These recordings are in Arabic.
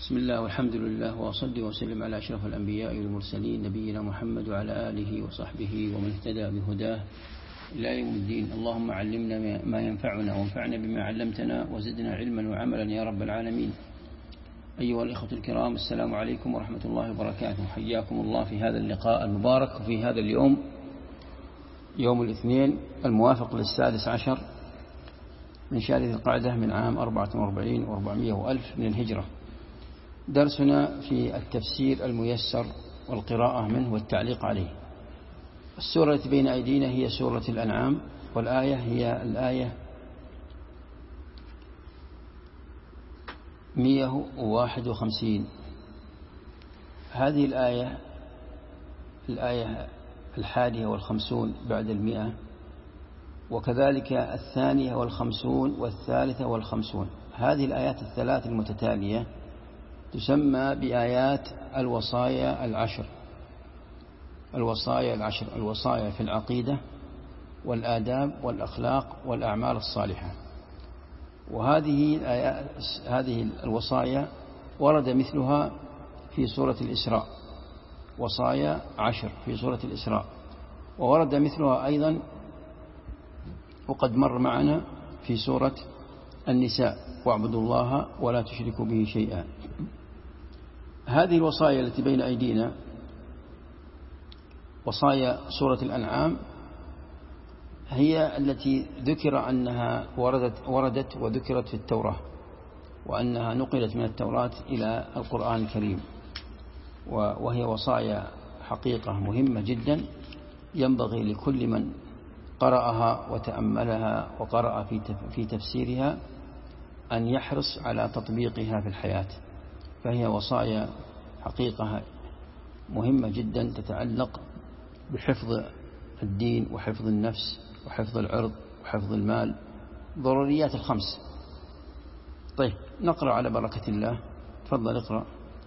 بسم الله والحمد لله وأصلي وسلم على أشرف الأنبياء والمرسلين نبينا محمد وعلى آله وصحبه ومن اهتدى بهداه إلى يوم الدين. اللهم علمنا ما ينفعنا وانفعنا بما علمتنا وزدنا علما وعملا يا رب العالمين. أيها الإخوة الكرام، السلام عليكم ورحمة الله وبركاته. حياكم الله في هذا اللقاء المبارك وفي هذا اليوم، يوم الاثنين الموافق ل16 من شهر ذي القعدة من عام 44 و400 وألف من الهجرة. درسنا في التفسير الميسر والقراءة منه والتعليق عليه. السورة التي بين أيدينا هي سورة الأنعام، والآية هي الآية 151. هذه الآية 51 بعد 100، وكذلك 52 و53. هذه الآيات الثلاث المتتالية تسمى بآيات الوصايا العشر. الوصايا في العقيدة والآداب والأخلاق والأعمال الصالحة. وهذه الوصايا ورد مثلها في سورة الإسراء، وصايا 10 في سورة الإسراء، وورد مثلها أيضا وقد مر معنا في سورة النساء، واعبدوا الله ولا تشركوا به شيئا. هذه الوصايا التي بين أيدينا وصايا سورة الأنعام هي التي ذكر أنها وردت وذكرت في التوراة، وأنها نقلت من التوراة إلى القرآن الكريم، وهي وصايا حقيقة مهمة جدا، ينبغي لكل من قرأها وتأملها وقرأ في تفسيرها أن يحرص على تطبيقها في الحياة. فهي وصايا حقيقة مهمة جدا تتعلق بحفظ الدين وحفظ النفس وحفظ العرض وحفظ المال، ضروريات الخمس. طيب، نقرأ على بركة الله. تفضل اقرأ.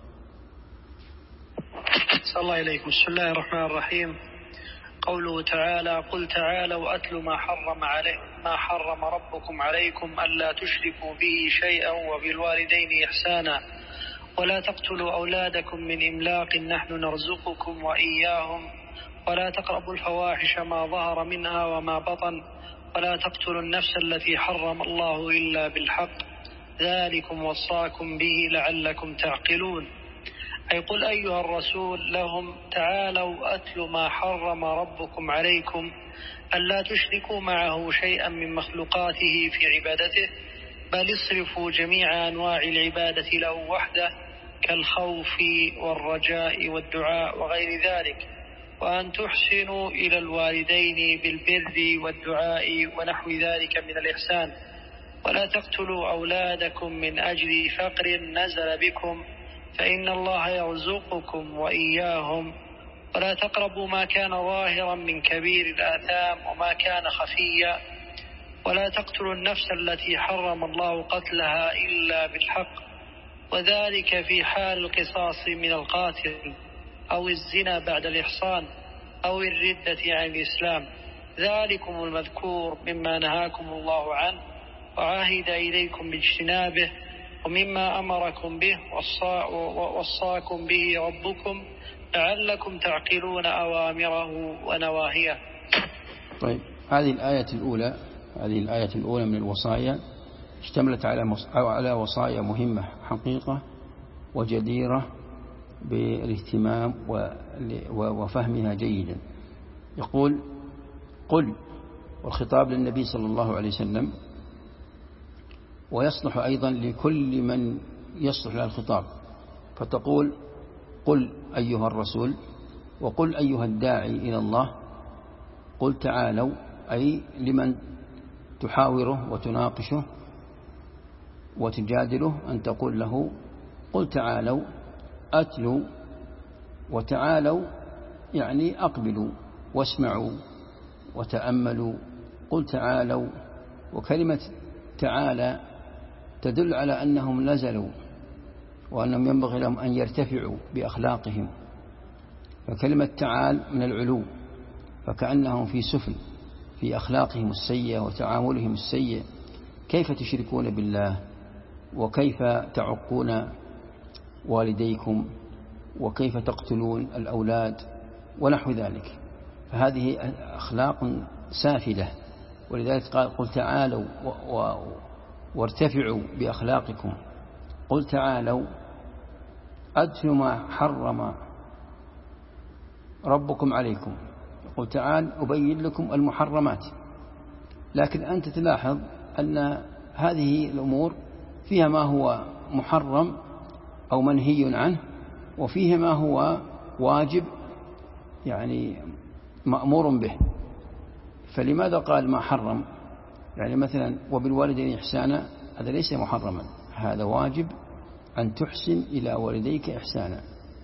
صلى الله إليكم. بسم الله الرحمن الرحيم. قوله تعالى: قل تعالوا أتل ما حرم ربكم عليكم ألا تشركوا به شيئا وبالوالدين إحسانا ولا تقتلوا أولادكم من إملاق نحن نرزقكم وإياهم ولا تقربوا الفواحش ما ظهر منها وما بطن ولا تقتلوا النفس التي حرم الله إلا بالحق ذلكم وصاكم به لعلكم تعقلون. أي قل أيها الرسول لهم: تعالوا أتل ما حرم ربكم عليكم ألا تشركوا معه شيئا من مخلوقاته في عبادته، بل اصرفوا جميع أنواع العبادة له وحده كالخوف والرجاء والدعاء وغير ذلك، وأن تحسنوا إلى الوالدين بالبر والدعاء ونحو ذلك من الإحسان، ولا تقتلوا أولادكم من أجل فقر نزل بكم فإن الله يرزقكم وإياهم، ولا تقربوا ما كان ظاهرا من كبير الآثام وما كان خفيا، ولا تقتلوا النفس التي حرم الله قتلها إلا بالحق، وذلك في حال القصاص من القاتل أو الزنا بعد الإحصان أو الردة عن الإسلام. ذلكم المذكور مما نهاكم الله عنه وعاهد إليكم باجتنابه ومما أمركم به وصاكم به ربكم لعلكم تعقلون أوامره ونواهيه. طيب، هذه الآية الأولى من الوصايا اشتملت على وصايا مهمة حقيقة وجديرة بالاهتمام وفهمها جيدا. يقول: قل، والخطاب للنبي صلى الله عليه وسلم، ويصلح أيضا لكل من يصلح له الخطاب، فتقول: قل أيها الرسول، وقل أيها الداعي إلى الله. قل تعالوا، أي لمن تحاوره وتناقشه وتجادله، أن تقول له: قل تعالوا أتلوا، وتعالوا يعني أقبلوا واسمعوا وتأملوا. قل تعالوا، وكلمة تعالى تدل على أنهم نزلوا وأنهم ينبغي لهم أن يرتفعوا بأخلاقهم، فكلمة تعال من العلو، فكأنهم في سفل في أخلاقهم السيئة وتعاملهم السيء. كيف تشركون بالله وكيف تعقون والديكم وكيف تقتلون الأولاد ونحو ذلك. فهذه أخلاق سافلة، ولذلك قل تعالوا وارتفعوا بأخلاقكم. قل تعالوا أتل ما حرم ربكم عليكم. قل تعال أبين لكم المحرمات. لكن أنت تلاحظ أن هذه الأمور فيها ما هو محرم أو منهي عنه، وفيها ما هو واجب يعني مأمور به. فلماذا قال ما حرم؟ يعني مثلا وبالوالدين إحسانا، هذا ليس محرما، هذا واجب أن تحسن إلى والديك إحسانا.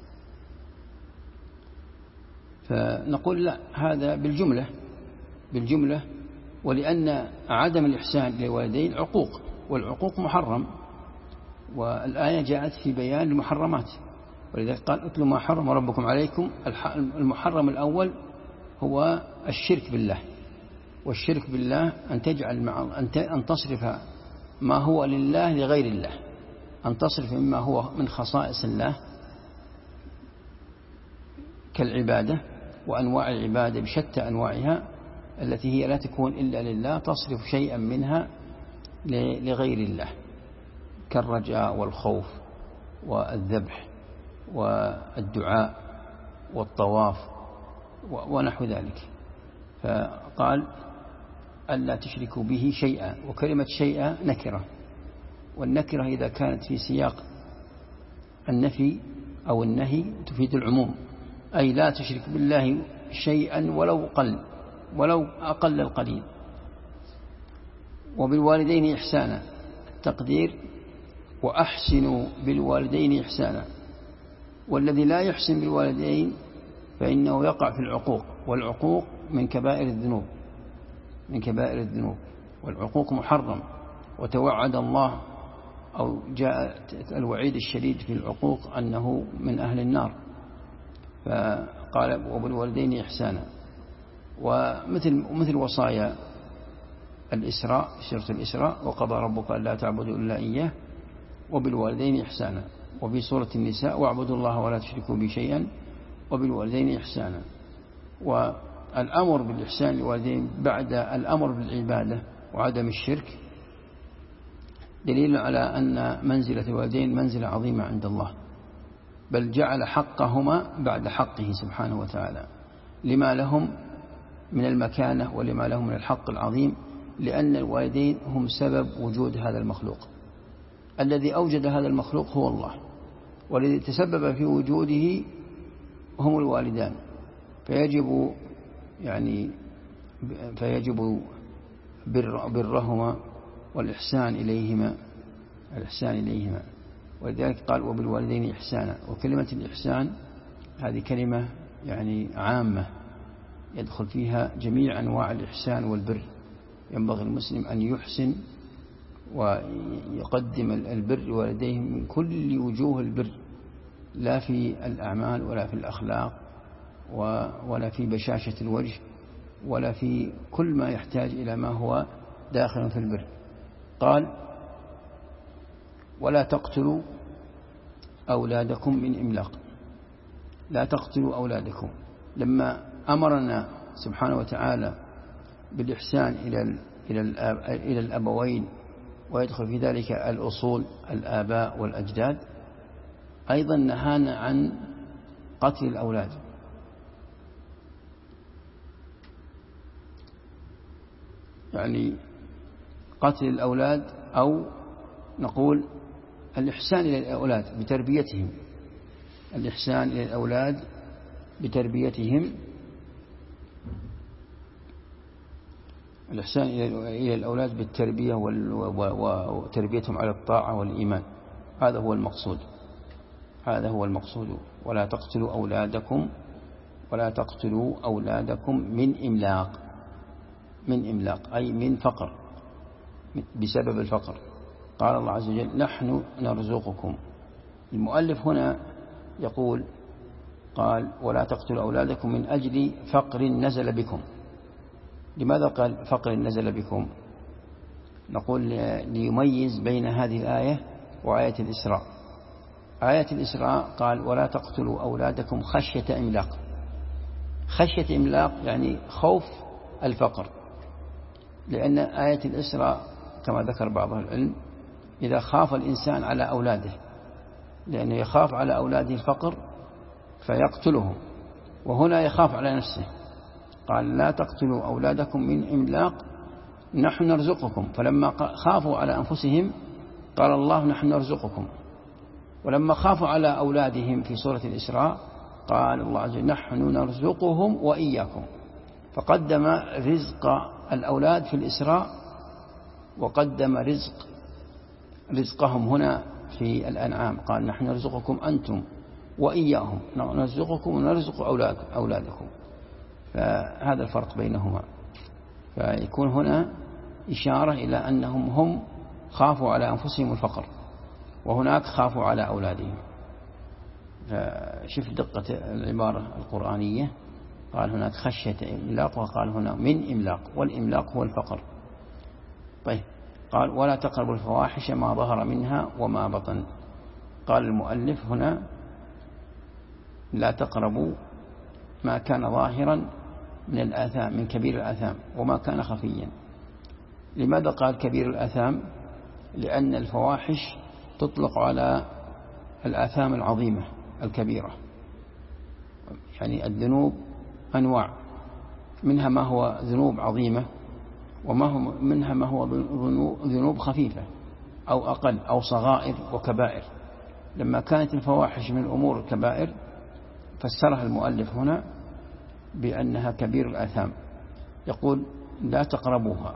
فنقول لا، هذا بالجملة، ولأن عدم الإحسان للوالدين عقوق، والعقوق محرم، والآية جاءت في بيان المحرمات. ولذلك قال أتلوا ما حرم ربكم عليكم. المحرم الأول هو الشرك بالله، والشرك بالله أن تجعل أن تصرف ما هو لله لغير الله، أن تصرف مما هو من خصائص الله كالعبادة وأنواع العبادة بشتى أنواعها التي هي لا تكون إلا لله، تصرف شيئا منها لغير الله كالرجاء والخوف والذبح والدعاء والطواف ونحو ذلك. فقال ألا تشركوا به شيئا، وكلمة شيئا نكرة، والنكرة إذا كانت في سياق النفي أو النهي تفيد العموم، أي لا تشرك بالله شيئا ولو أقل القليل. وبالوالدين إحسانا، تقدير وأحسنوا بالوالدين إحسانا. والذي لا يحسن بالوالدين فإنه يقع في العقوق، والعقوق من كبائر الذنوب، والعقوق محرم. وتوعد الله أو جاء الوعيد الشديد في العقوق أنه من أهل النار. فقال وبالوالدين إحسانا. ومثل وصايا الإسراء، سورة الإسراء وقضى ربك ألا تعبدوا إلا إياه وبالوالدين إحسانا. وفي سورة النساء واعبدوا الله ولا تشركوا به شيئا وبالوالدين إحسانا. والأمر بالإحسان للوالدين بعد الأمر بالعبادة وعدم الشرك دليل على أن منزلة الوالدين منزلة عظيمة عند الله، بل جعل حقهما بعد حقه سبحانه وتعالى لما لهم من المكانة ولما لهم من الحق العظيم، لأن الوالدين هم سبب وجود هذا المخلوق. الذي أوجد هذا المخلوق هو الله، والذي تسبب في وجوده هم الوالدان، فيجب برهما والإحسان إليهما. ولذلك قال وبالوالدين إحسانا. وكلمة الإحسان هذه كلمة يعني عامة يدخل فيها جميع أنواع الإحسان والبر. ينبغي المسلم أن يحسن ويقدم البر لوالديه من كل وجوه البر، لا في الأعمال ولا في الأخلاق ولا في بشاشة الوجه ولا في كل ما يحتاج إلى ما هو داخل في البر. قال ولا تقتلوا أولادكم من إملاق. لا تقتلوا أولادكم، لما أمرنا سبحانه وتعالى بالإحسان إلى الأبوين، ويدخل في ذلك الأصول الآباء والأجداد، أيضا نهانا عن قتل الأولاد. يعني قتل الأولاد، أو نقول الإحسان إلى الأولاد بتربيتهم، الإحسان إلى الأولاد بتربيتهم، الإحسان إلى الأولاد بالتربية وتربيتهم على الطاعة والإيمان. هذا هو المقصود. ولا تقتلوا أولادكم من إملاق أي من فقر، بسبب الفقر. قال الله عز وجل نحن نرزقكم. المؤلف هنا يقول قال ولا تقتلوا أولادكم من أجل فقر نزل بكم. لماذا قال فقر نزل بكم؟ نقول ليميز بين هذه الآية وآية الإسراء. آية الإسراء قال ولا تقتلوا أولادكم خشية إملاق. خشية إملاق يعني خوف الفقر، لأن آية الإسراء كما ذكر بعض العلم إذا خاف الإنسان على أولاده، لأنه يخاف على أولاده الفقر فيقتلهم، وهنا يخاف على نفسه. قال لا تقتلوا أولادكم من إملاق نحن نرزقكم، فلما خافوا على أنفسهم قال الله نحن نرزقكم، ولما خافوا على أولادهم في سورة الإسراء قال الله عز وجل نحن نرزقهم وإياكم، فقدم رزق الأولاد في الإسراء وقدم رزقهم هنا في الأنعام، قال نحن نرزقكم أنتم وإياهم، نرزقكم ونرزق أولادكم. فهذا الفرق بينهما، فيكون هنا إشارة إلى أنهم هم خافوا على أنفسهم الفقر، وهناك خافوا على أولادهم. فشوف دقة العبارة القرآنية، قال هناك خشية إملاق وقال هنا من إملاق، والإملاق هو الفقر. طيب قال ولا تقربوا الفواحش ما ظهر منها وما بطن. قال المؤلف هنا لا تقربوا ما كان ظاهرا من الآثام، من كبير الآثام، وما كان خفيا. لماذا قال كبير الآثام؟ لأن الفواحش تطلق على الآثام العظيمة الكبيرة، يعني الذنوب أنواع، منها ما هو ذنوب عظيمة، منها ما هو ذنوب خفيفة أو أقل أو صغائر وكبائر. لما كانت الفواحش من الأمور الكبائر فسرها المؤلف هنا بأنها كبير الآثام، يقول لا تقربوها،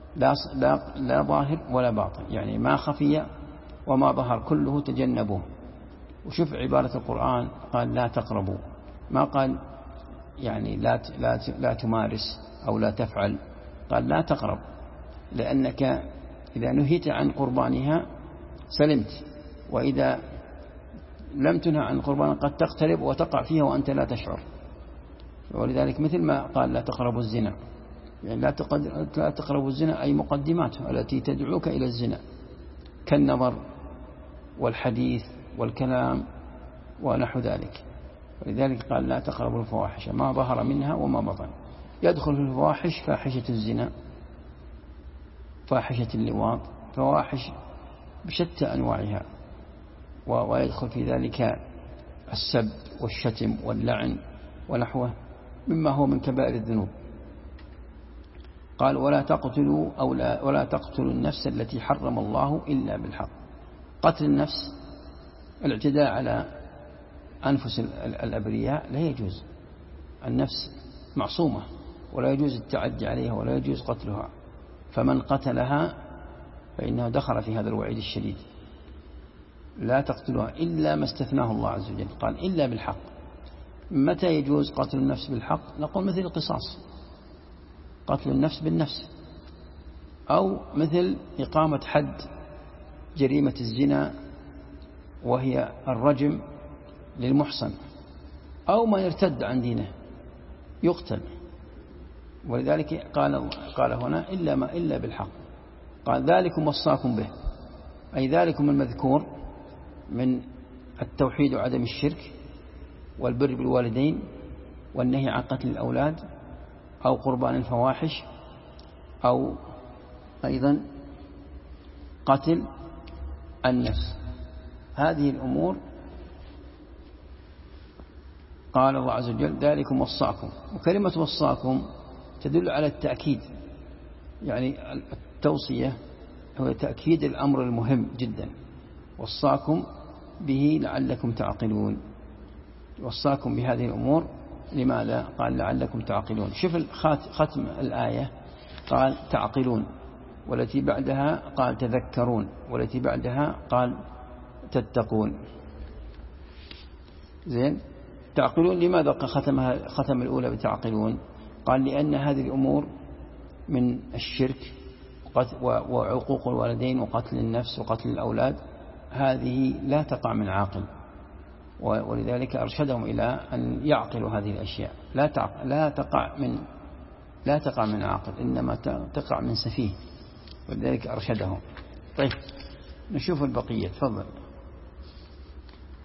لا ظاهر ولا باطن، يعني ما خفي وما ظهر كله تجنبوه. وشوف عبارة القرآن قال لا تقربوا، ما قال يعني لا تمارس أو لا تفعل، قال لا تقرب، لأنك إذا نهيت عن قربانها سلمت، وإذا لم تنهى عن قربانها قد تقترب وتقع فيها وأنت لا تشعر. ولذلك مثل ما قال لا تقربوا الزنا، يعني لا تقربوا الزنا أي مقدماته التي تدعوك إلى الزنا، كالنظر والحديث والكلام ونحو ذلك. ولذلك قال لا تقربوا الفواحش ما ظهر منها وما بطن. يدخل في الفواحش فاحشة الزنا، فاحشة اللواط، فواحش بشتى أنواعها، ويدخل في ذلك السب والشتم واللعن ونحوه مما هو من كبائر الذنوب. قال ولا تقتلوا النفس التي حرم الله إلا بالحق. قتل النفس الاعتداء على أنفس الأبرياء لا يجوز، النفس معصومة ولا يجوز التعدي عليها ولا يجوز قتلها، فمن قتلها فإنه دخل في هذا الوعيد الشديد. لا تقتلها إلا ما استثناه الله عز وجل، قال إلا بالحق. متى يجوز قتل النفس بالحق؟ نقول مثل القصاص، قتل النفس بالنفس، أو مثل إقامة حد جريمة الزنا وهي الرجم للمحصن، أو ما يرتد عن دينه يقتل. ولذلك قال هنا إلا بالحق. قال ذلكم وصاكم به، أي ذلكم المذكور من التوحيد وعدم الشرك والبر بالوالدين والنهي عن قتل الأولاد أو قربان الفواحش أو أيضا قتل النفس. هذه الأمور قال الله عز وجل ذلكم وصاكم. وكلمة وصاكم تدل على التأكيد، يعني التوصية هو تأكيد الأمر المهم جدا، وصاكم به لعلكم تعقلون. وصاكم بهذه الأمور لماذا؟ قال لعلكم تعقلون. شوف ختم الآية قال تعقلون، والتي بعدها قال تذكرون، والتي بعدها قال تتقون. زين، تعقلون لماذا ختم الأولى بتعقلون؟ قال لأن هذه الأمور من الشرك وعقوق الوالدين وقتل النفس وقتل الأولاد، هذه لا تقع من عاقل، ولذلك أرشدهم إلى أن يعقلوا هذه الأشياء. لا تقع من عاقل، إنما تقع من سفيه، ولذلك أرشدهم. طيب نشوف البقية، تفضل.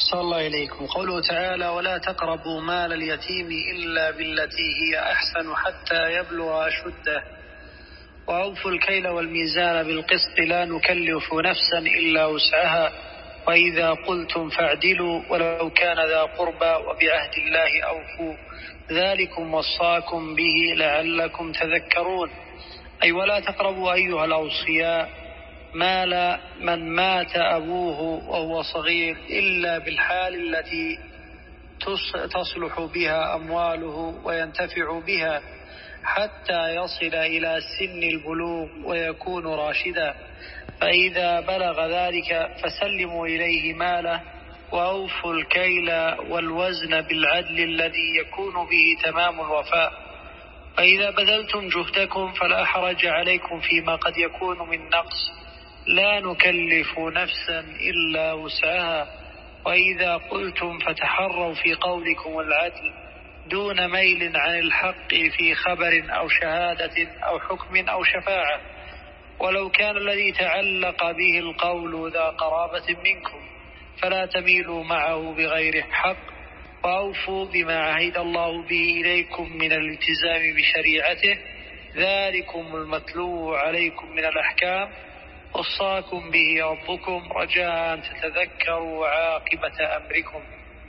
صلى الله إليكم. قوله تعالى ولا تقربوا مال اليتيم إلا بالتي هي أحسن حتى يبلغ أشده وأوفوا الكيل والميزان بالقسط لا نكلف نفسا إلا وسعها وإذا قلتم فاعدلوا ولو كان ذا قربى وبعهد الله أوفوا ذلكم وصاكم به لعلكم تذكرون. أي ولا تقربوا أيها الأوصياء مال من مات أبوه وهو صغير إلا بالحال التي تصلح بها أمواله وينتفع بها حتى يصل إلى سن البلوغ ويكون راشدا، فإذا بلغ ذلك فسلموا إليه ماله وأوفوا الكيل والوزن بالعدل الذي يكون به تمام الوفاء، فإذا بذلتم جهدكم فلا حرج عليكم فيما قد يكون من نقص، لا نكلف نفسا إلا وسعها، وإذا قلتم فتحروا في قولكم العدل دون ميل عن الحق في خبر أو شهادة أو حكم أو شفاعة، ولو كان الذي تعلق به القول ذا قرابة منكم فلا تميلوا معه بغير حق، وأوفوا بما عهد الله به إليكم من الالتزام بشريعته ذلكم المتلو عليكم من الأحكام وصاكم به ربكم رجاء أن تتذكروا عاقبة أمركم.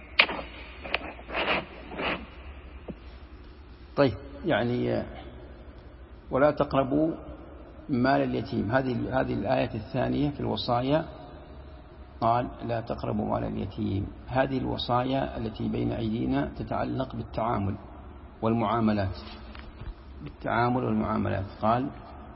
طيب، يعني ولا تقربوا مال اليتيم، هذه الآية الثانية في الوصايا قال لا تقربوا مال اليتيم. هذه الوصايا التي بين أيدينا تتعلق بالتعامل والمعاملات، قال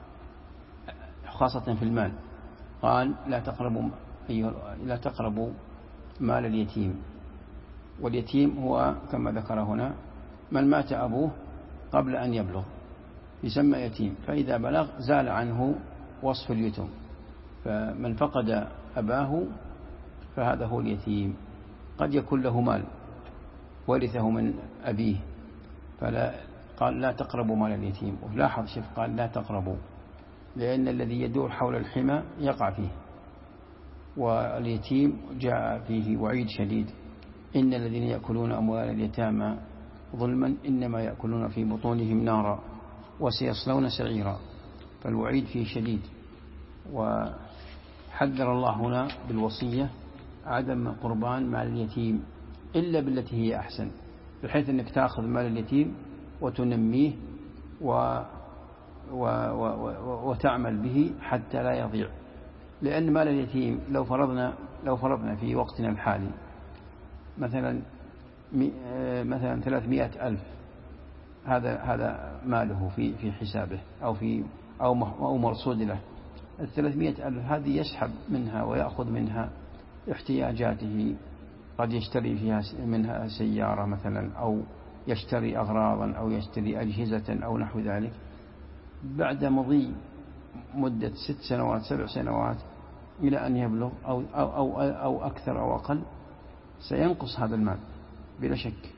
خاصة في المال، قال لا تقربوا مال اليتيم، واليتيم هو كما ذكر هنا من مات أبوه قبل أن يبلغ يسمى يتيم، فإذا بلغ زال عنه وصف اليتم، فمن فقد أباه فهذا هو اليتيم. قد يكون له مال ورثه من أبيه، قال لا تقربوا مال اليتيم. ولاحظ شوف قال لا تقربوا، لأن الذي يدور حول الحمى يقع فيه، واليتيم جاء فيه وعيد شديد إن الذين يأكلون أموال اليتامى ظلما إنما يأكلون في بطونهم نارا وسيصلون سعيرا، فالوعيد فيه شديد. وحذر الله هنا بالوصية عدم قربان مال اليتيم إلا بالتي هي أحسن، بحيث أنك تأخذ مال اليتيم وتنميه وتعمل به حتى لا يضيع، لأن مال اليتيم لو فرضنا في وقتنا الحالي مثلا 300,000 هذا ماله في حسابه أو مرصود له. 300,000 هذه يسحب منها ويأخذ منها احتياجاته، قد يشتري منها سيارة مثلا، أو يشتري أغراضا، أو يشتري أجهزة أو نحو ذلك. بعد مضي مدة 6 سنوات 7 سنوات إلى أن يبلغ أو أكثر أو أقل سينقص هذا المال بلا شك.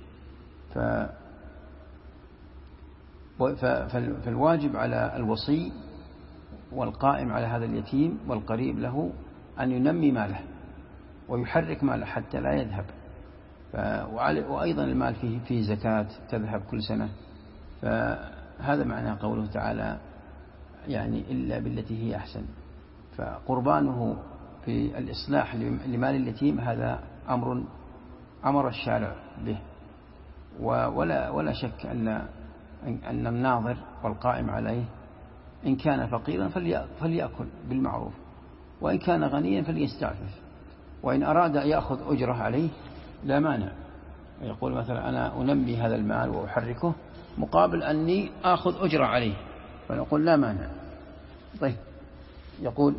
فالواجب على الوصي والقائم على هذا اليتيم والقريب له أن ينمي ماله ويحرك ماله حتى لا يذهب. وأيضا المال فيه زكاة تذهب كل سنة، فهذا معنى قوله تعالى يعني إلا بالتي هي أحسن. فقربانه في الإصلاح لمال اليتيم هذا أمر الشارع به، ولا شك أن الناظر والقائم عليه إن كان فقيرا فليأكل بالمعروف، وإن كان غنيا فليستعفف، وإن أراد يأخذ أجره عليه لا مانع، يقول مثلا أنا أنمي هذا المال وأحركه مقابل أني أخذ أجره عليه، فنقول لا مانع. طيب، يقول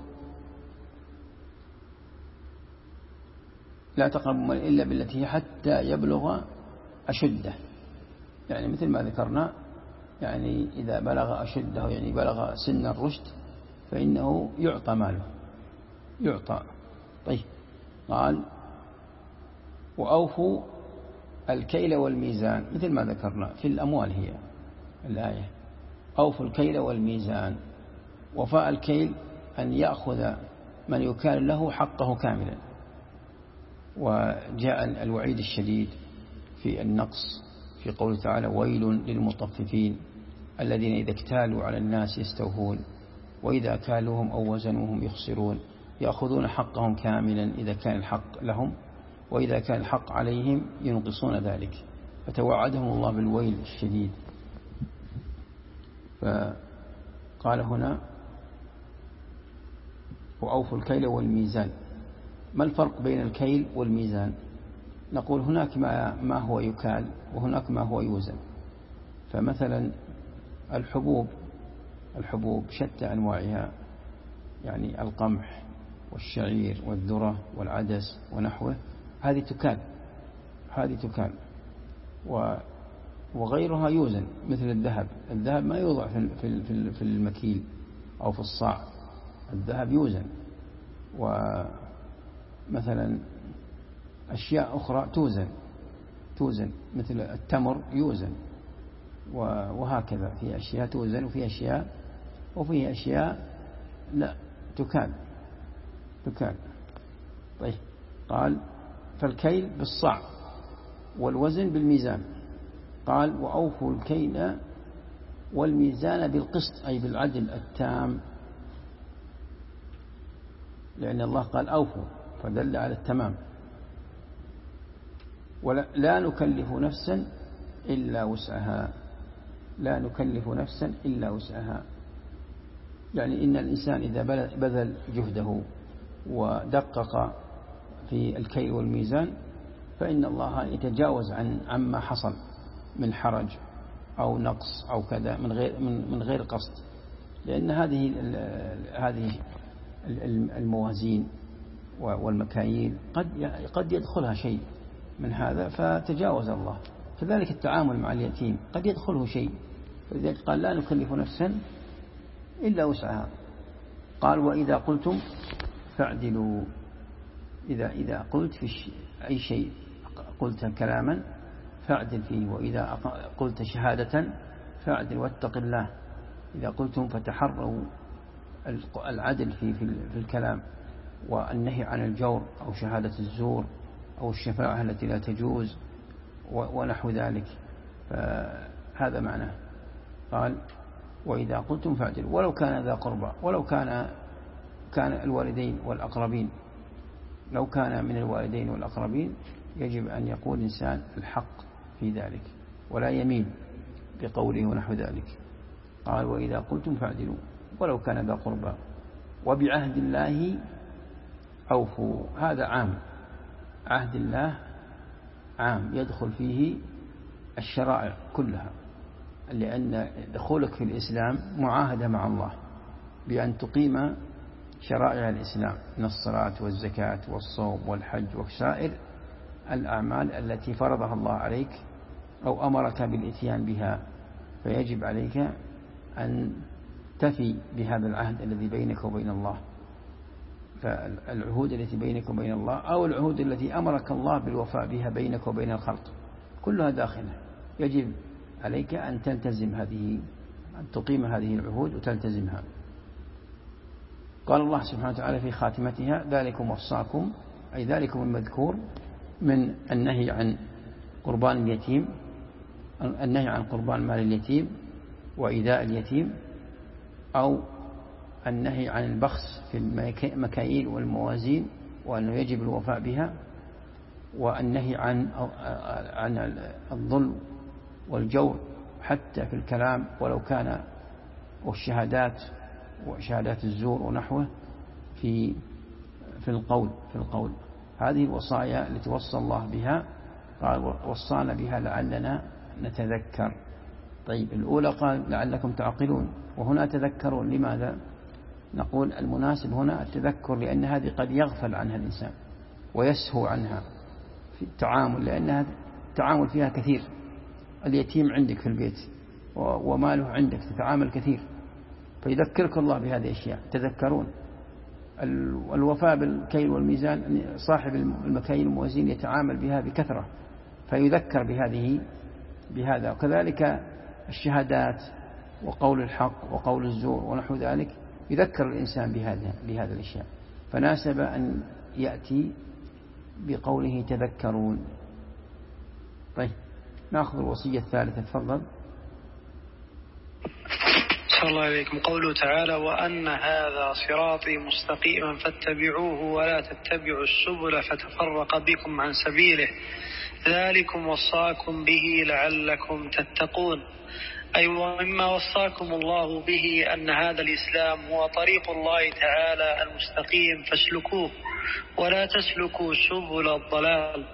لا تقربوا إلا بالتي حتى يبلغ أشده، يعني مثل ما ذكرنا، يعني إذا بلغ أشده يعني بلغ سن الرشد فإنه يعطى ماله يعطى. طيب، قال وأوفوا الكيل والميزان مثل ما ذكرنا في الأموال، هي الآية أوفوا الكيل والميزان. وفاء الكيل أن يأخذ من يكال له حقه كاملا، وجاء الوعيد الشديد في النقص في قوله تعالى ويل للمطففين الذين إذا اكتالوا على الناس يستوفون وإذا كالوهم أو وزنوهم يخسرون يأخذون حقهم كاملا إذا كان الحق لهم وإذا كان الحق عليهم ينقصون ذلك فتوعدهم الله بالويل الشديد. فقال هنا وأوفوا الكيل والميزان. ما الفرق بين الكيل والميزان؟ نقول هناك ما هو يكال وهناك ما هو يوزن. فمثلا الحبوب شتى أنواعها، يعني القمح والشعير والذرة والعدس ونحوه، هذه تكال وغيرها يوزن مثل الذهب ما يوضع في المكيل أو في الصاع، الذهب يوزن. ومثلا أشياء أخرى توزن مثل التمر يوزن، وهكذا في أشياء توزن وفي أشياء لا تكال. طيب قال فالكيل بالصاع والوزن بالميزان. قال وأوفوا الكيل والميزان بالقسط أي بالعدل التام، لأن الله قال أوفوا فدل على التمام. ولا نكلف نفسا إلا وسعها، يعني إن الإنسان إذا بذل جهده ودقق في الكيل والميزان فإن الله يتجاوز عما حصل من حرج أو نقص أو كذا من غير قصد، لأن هذه الموازين والمكاييل قد يدخلها شيء من هذا فتجاوز الله. كذلك التعامل مع اليتيم قد يدخله شيء، فلذلك قال لا نكلف نفسا إلا وسعها. قال وإذا قلتم فاعدلوا، إذا قلت في أي شيء قلت كلاما فاعدل فيه، وإذا قلت شهادة فاعدل واتق الله. إذا قلتم فتحروا العدل في الكلام والنهي عن الجور أو شهادة الزور أو الشفاعة التي لا تجوز ونحو ذلك، فهذا معناه. قال وإذا قلتم فاعدلوا ولو كان ذا قربى، ولو كان الوالدين والأقربين، لو كان من الوالدين والأقربين يجب أن يقول الإنسان الحق في ذلك ولا يميل بقوله ونحو ذلك. قال وإذا قلتم فاعدلوا ولو كان ذا قربى وبعهد الله أوفوا. هذا عام، عهد الله عام يدخل فيه الشرائع كلها، لأن دخولك في الإسلام معاهدة مع الله بأن تقيم شرائع الإسلام من الصلاة والزكاة والصوم والحج وسائر الأعمال التي فرضها الله عليك أو أمرك بالإتيان بها، فيجب عليك أن تفي بهذا العهد الذي بينك وبين الله. فالعهود التي بينك وبين الله أو العهود التي أمرك الله بالوفاء بها بينك وبين الخلق كلها داخلة، يجب عليك أن تلتزم أن تقيم هذه العهود وتلتزمها. قال الله سبحانه وتعالى في خاتمتها ذلكم وصاكم، أي ذلكم المذكور من النهي عن قربان اليتيم، النهي عن قربان مال اليتيم وإيذاء اليتيم، أو النهي عن البخس في المكاييل والموازين وأنه يجب الوفاء بها، والنهي عن الظلم والجور حتى في الكلام ولو كان، والشهادات وشهادات الزور ونحوه في القول. هذه الوصايا التي وصى الله بها، قال وصانا بها لعلنا نتذكر. طيب الأولى قال لعلكم تعقلون، وهنا تذكرون. لماذا؟ نقول المناسب هنا التذكر، لأن هذه قد يغفل عنها الإنسان ويسهو عنها في التعامل، لأنها التعامل فيها كثير. اليتيم عندك في البيت وماله عندك، تتعامل كثير، فيذكرك الله بهذه الأشياء تذكرون. الوفاء بالكيل والميزان، صاحب المكاييل والموازين يتعامل بها بكثرة فيذكر بهذا. وكذلك الشهادات وقول الحق وقول الزور ونحو ذلك يذكر الإنسان بهذا الأشياء. فناسب أن يأتي بقوله تذكرون. طيب نأخذ الوصية الثالثة، تفضل. صلى الله عليكم. قوله تعالى وأن هذا صراطي مستقيما فاتبعوه ولا تتبعوا السبل فتفرق بكم عن سبيله ذلكم وصاكم به لعلكم تتقون. أي ومما وصاكم الله به أن هذا الإسلام هو طريق الله تعالى المستقيم فاسلكوه ولا تسلكوا سبل الضلال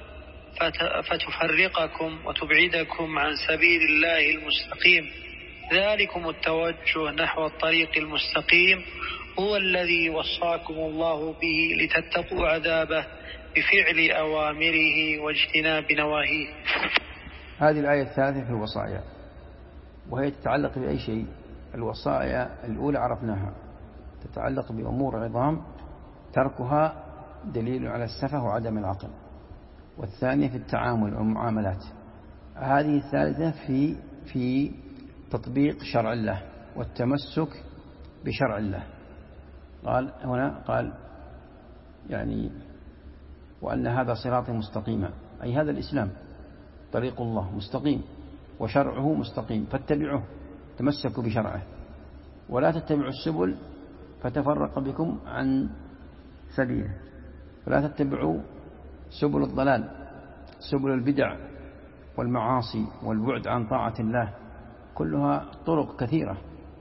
فتفرقكم وتبعدكم عن سبيل الله المستقيم. ذلكم التوجه نحو الطريق المستقيم هو الذي وصاكم الله به لتتقوا عذابه بفعل أوامره واجتناب نواهيه. هذه الآية الثالثة في الوصايا، وهي تتعلق بأي شيء. الوصايا الأولى عرفناها، تتعلق بأمور عظام تركها دليل على السفه وعدم العقل، والثانية في التعامل والمعاملات. هذه الثالثة في تطبيق شرع الله والتمسك بشرع الله. قال هنا يعني وأن هذا صراطي مستقيما، أي هذا الإسلام طريق الله مستقيم وشرعه مستقيم فاتبعوه، تمسكوا بشرعه، ولا تتبعوا السبل فتفرق بكم عن سبيله، ولا تتبعوا سبل الضلال، سبل البدع والمعاصي والبعد عن طاعة الله، كلها طرق كثيرة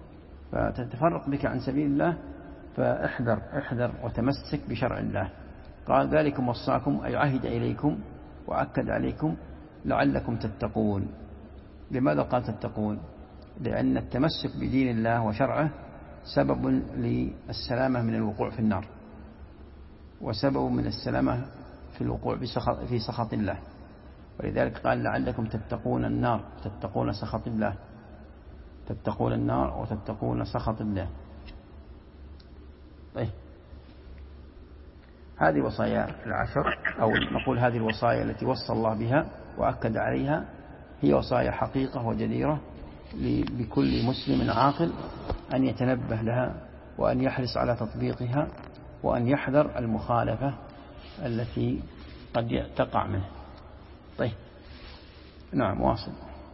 فتتفرق بك عن سبيل الله. فاحذر وتمسك بشرع الله. قال ذلكم وصاكم، أي عهد إليكم وأكد عليكم لعلكم تتقون. لماذا قال تتقون؟ لأن التمسك بدين الله وشرعه سبب للسلامة من الوقوع في النار، وسبب من السلامة في الوقوع في سخط الله. ولذلك قال لعلكم تتقون النار، تتقون سخط الله، تتقون النار وتتقون سخط الله. طيب هذه وصايا العشر، أو نقول هذه الوصايا التي وصى الله بها وأكد عليها، هي وصايا حقيقة وجديرة بكل مسلم عاقل أن يتنبه لها وأن يحرص على تطبيقها وأن يحذر المخالفة التي قد تقع منه. طيب نعم واصل.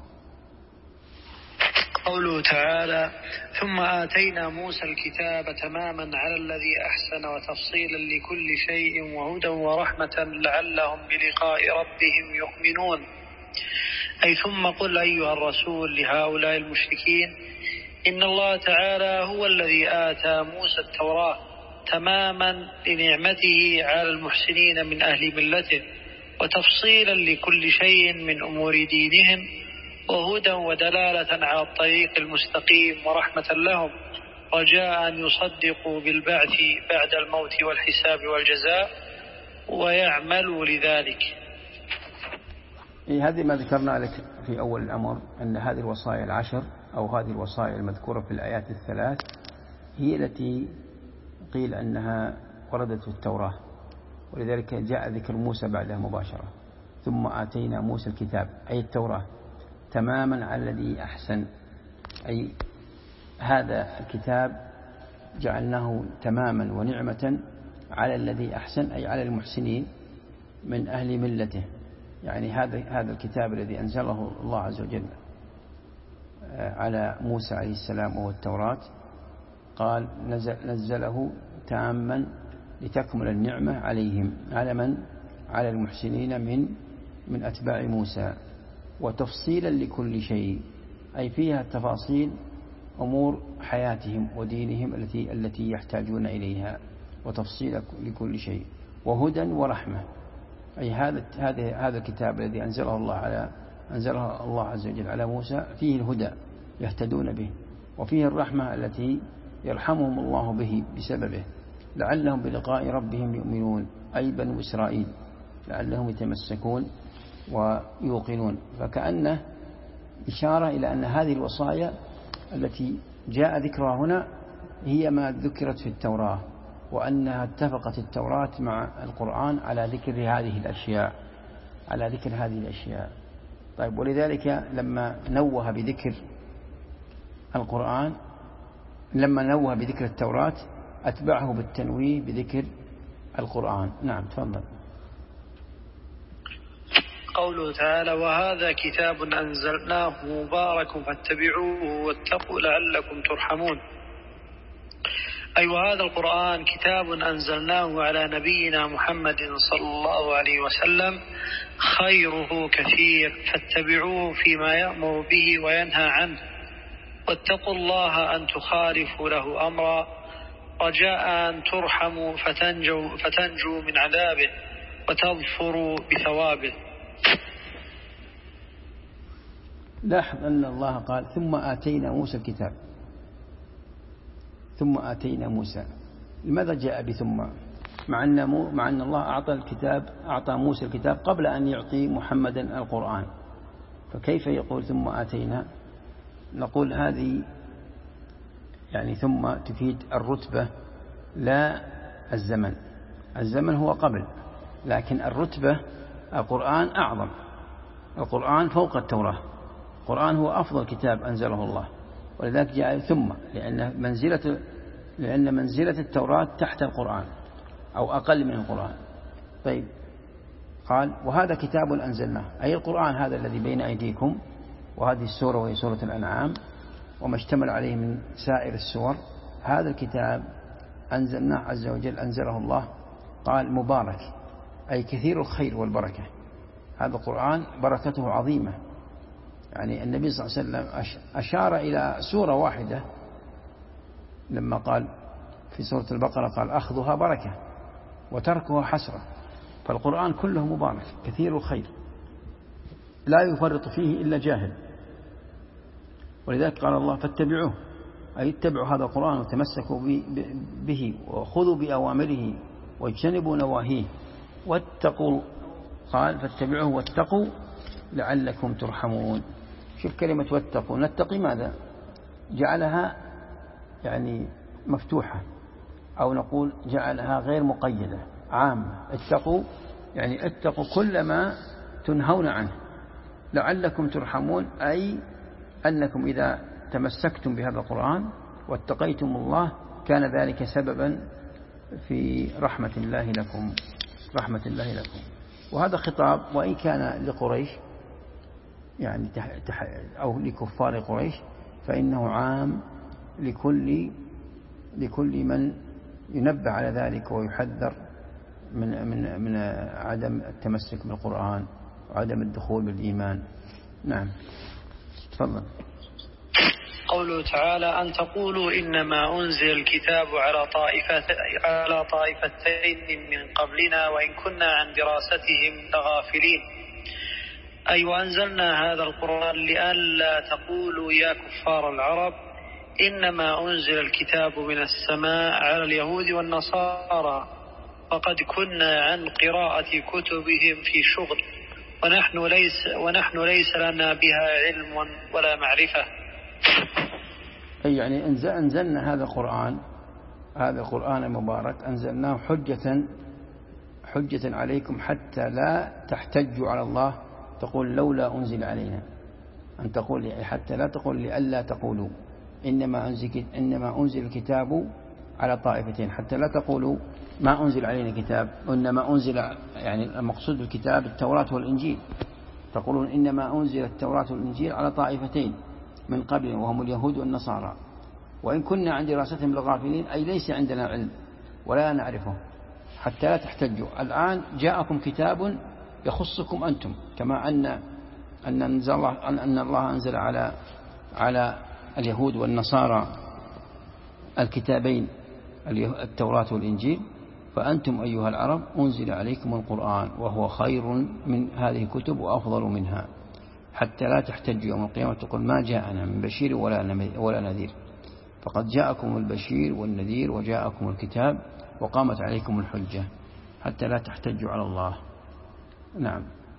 قوله تعالى ثم آتينا موسى الكتاب تماما على الذي أحسن وتفصيلا لكل شيء وهدى ورحمة لعلهم بلقاء ربهم يؤمنون. أي ثم قل أيها الرسول لهؤلاء المشركين إن الله تعالى هو الذي آتى موسى التوراة تماما لنعمته على المحسنين من أهل ملته وتفصيلا لكل شيء من أمور دينهم وهدى ودلالة على الطريق المستقيم ورحمة لهم رجاء أن يصدقوا بالبعث بعد الموت والحساب والجزاء ويعملوا لذلك. هذه ما ذكرنا لك في أول الأمر، أن هذه الوصايا العشر أو هذه الوصايا المذكورة في الآيات الثلاث هي التي قيل أنها وردت في التوراة، ولذلك جاء ذكر موسى بعدها مباشرة. ثم آتينا موسى الكتاب أي التوراة تماما على الذي أحسن، أي هذا الكتاب جعلناه تماما ونعمة على الذي أحسن، أي على المحسنين من أهل ملته. يعني هذا الكتاب الذي أنزله الله عز وجل على موسى عليه السلام وهو التوراة، قال نزله تاما لتكمل النعمة عليهم، على المحسنين من أتباع موسى، وتفصيلا لكل شيء، أي فيها تفاصيل أمور حياتهم ودينهم التي يحتاجون إليها، وتفصيل لكل شيء، وهدى ورحمة، أي هذا الكتاب الذي أنزله الله عز وجل على موسى فيه الهدى يهتدون به، وفيه الرحمة التي يرحمهم الله به بسببه، لعلهم بلقاء ربهم يؤمنون، أي بنو إسرائيل لعلهم يتمسكون ويوقنون. فكأنه إشارة إلى أن هذه الوصايا التي جاء ذكرها هنا هي ما ذكرت في التوراة، وأنها اتفقت التوراة مع القرآن على ذكر هذه الأشياء. طيب ولذلك لما نوه بذكر القرآن، لما نوه بذكر التوراة أتبعه بالتنويه بذكر القرآن. نعم تفضل. قوله تعالى وهذا كتاب أنزلناه مبارك فاتبعوه واتقوا لعلكم ترحمون. أي وهذا القرآن كتاب أنزلناه على نبينا محمد صلى الله عليه وسلم خيره كثير فاتبعوه فيما يأمر به وينهى عنه واتقوا الله أن تخالفوا له أمرا رجاء أن ترحموا فتنجوا من عذابه وتظفروا بثوابه. لاحظ أن الله قال ثم آتينا موسى الكتاب، ثم آتينا موسى. لماذا جاء بثم مع أن الله أعطى موسى الكتاب قبل أن يعطي محمدا القرآن، فكيف يقول ثم آتينا؟ نقول هذه يعني ثم تفيد الرتبة لا الزمن. الزمن هو قبل، لكن الرتبة القرآن أعظم، القرآن فوق التوراة، القرآن هو أفضل كتاب أنزله الله، ولذلك جاء ثم لأن منزلة التوراة تحت القرآن أو أقل من القرآن. طيب قال وهذا كتاب أنزلناه، أي القرآن هذا الذي بين أيديكم، وهذه السورة وهي سورة الأنعام وما اشتمل عليه من سائر السور، هذا الكتاب أنزلناه عز وجل أنزله الله، قال مبارك أي كثير الخير والبركة. هذا القرآن بركته عظيمة، يعني النبي صلى الله عليه وسلم أشار إلى سورة واحدة لما قال في سورة البقرة قال أخذها بركة وتركها حسرة، فالقرآن كله مبارك كثير الخير لا يفرط فيه إلا جاهل. ولذلك قال الله فاتبعوه، أي اتبعوا هذا القرآن وتمسكوا به وخذوا بأوامره واجتنبوا نواهيه واتقوا، قال فاتبعوه واتقوا لعلكم ترحمون. شوف كلمة واتقوا، نتقي ماذا؟ جعلها يعني مفتوحة، أو نقول جعلها غير مقيدة عامة. اتقوا يعني اتقوا كل ما تنهون عنه، لعلكم ترحمون أي أنكم إذا تمسكتم بهذا القرآن واتقيتم الله كان ذلك سببا في رحمة الله لكم. وهذا خطاب وإن كان لقريش يعني أو لكفار قريش، فإنه عام لكل من ينبه على ذلك ويحذر من عدم التمسك بالقرآن وعدم الدخول بالإيمان. نعم تفضل. قوله تعالى أن تقولوا إنما أنزل الكتاب على طائفتين من قبلنا وإن كنا عن دراستهم لغافلين. أي وأنزلنا هذا القرآن لئلا تقولوا يا كفار العرب إنما أنزل الكتاب من السماء على اليهود والنصارى فقد كنا عن قراءة كتبهم في شغل ونحن ليس لنا بها علم ولا معرفة. أي يعني أنزلنا هذا القرآن المبارك أنزلناه حجة عليكم حتى لا تحتجوا على الله تقول لولا أنزل علينا، أن تقول حتى لا تقول لألا تقولوا إنما أنزل الكتاب على طائفتين، حتى لا تقولوا ما أنزل علينا كتاب، وإنما أنزل يعني المقصود بالكتاب التوراة والإنجيل، تقولون إنما أنزل التوراة والإنجيل على طائفتين من قبل وهم اليهود والنصارى وإن كنا عن دراستهم لغافلين، أي ليس عندنا علم ولا نعرفه حتى لا تحتجوا. الآن جاءكم كتاب يخصكم أنتم، كما أن الله أنزل على اليهود والنصارى الكتابين التوراة والإنجيل، فأنتم أيها العرب أنزل عليكم القرآن وهو خير من هذه الكتب وأفضل منها، حتى لا تحتجوا يوم القيامة تقول ما جاءنا من بشير ولا نذير، فقد جاءكم البشير والنذير وجاءكم الكتاب وقامت عليكم الحجة حتى لا تحتجوا على الله. نعم.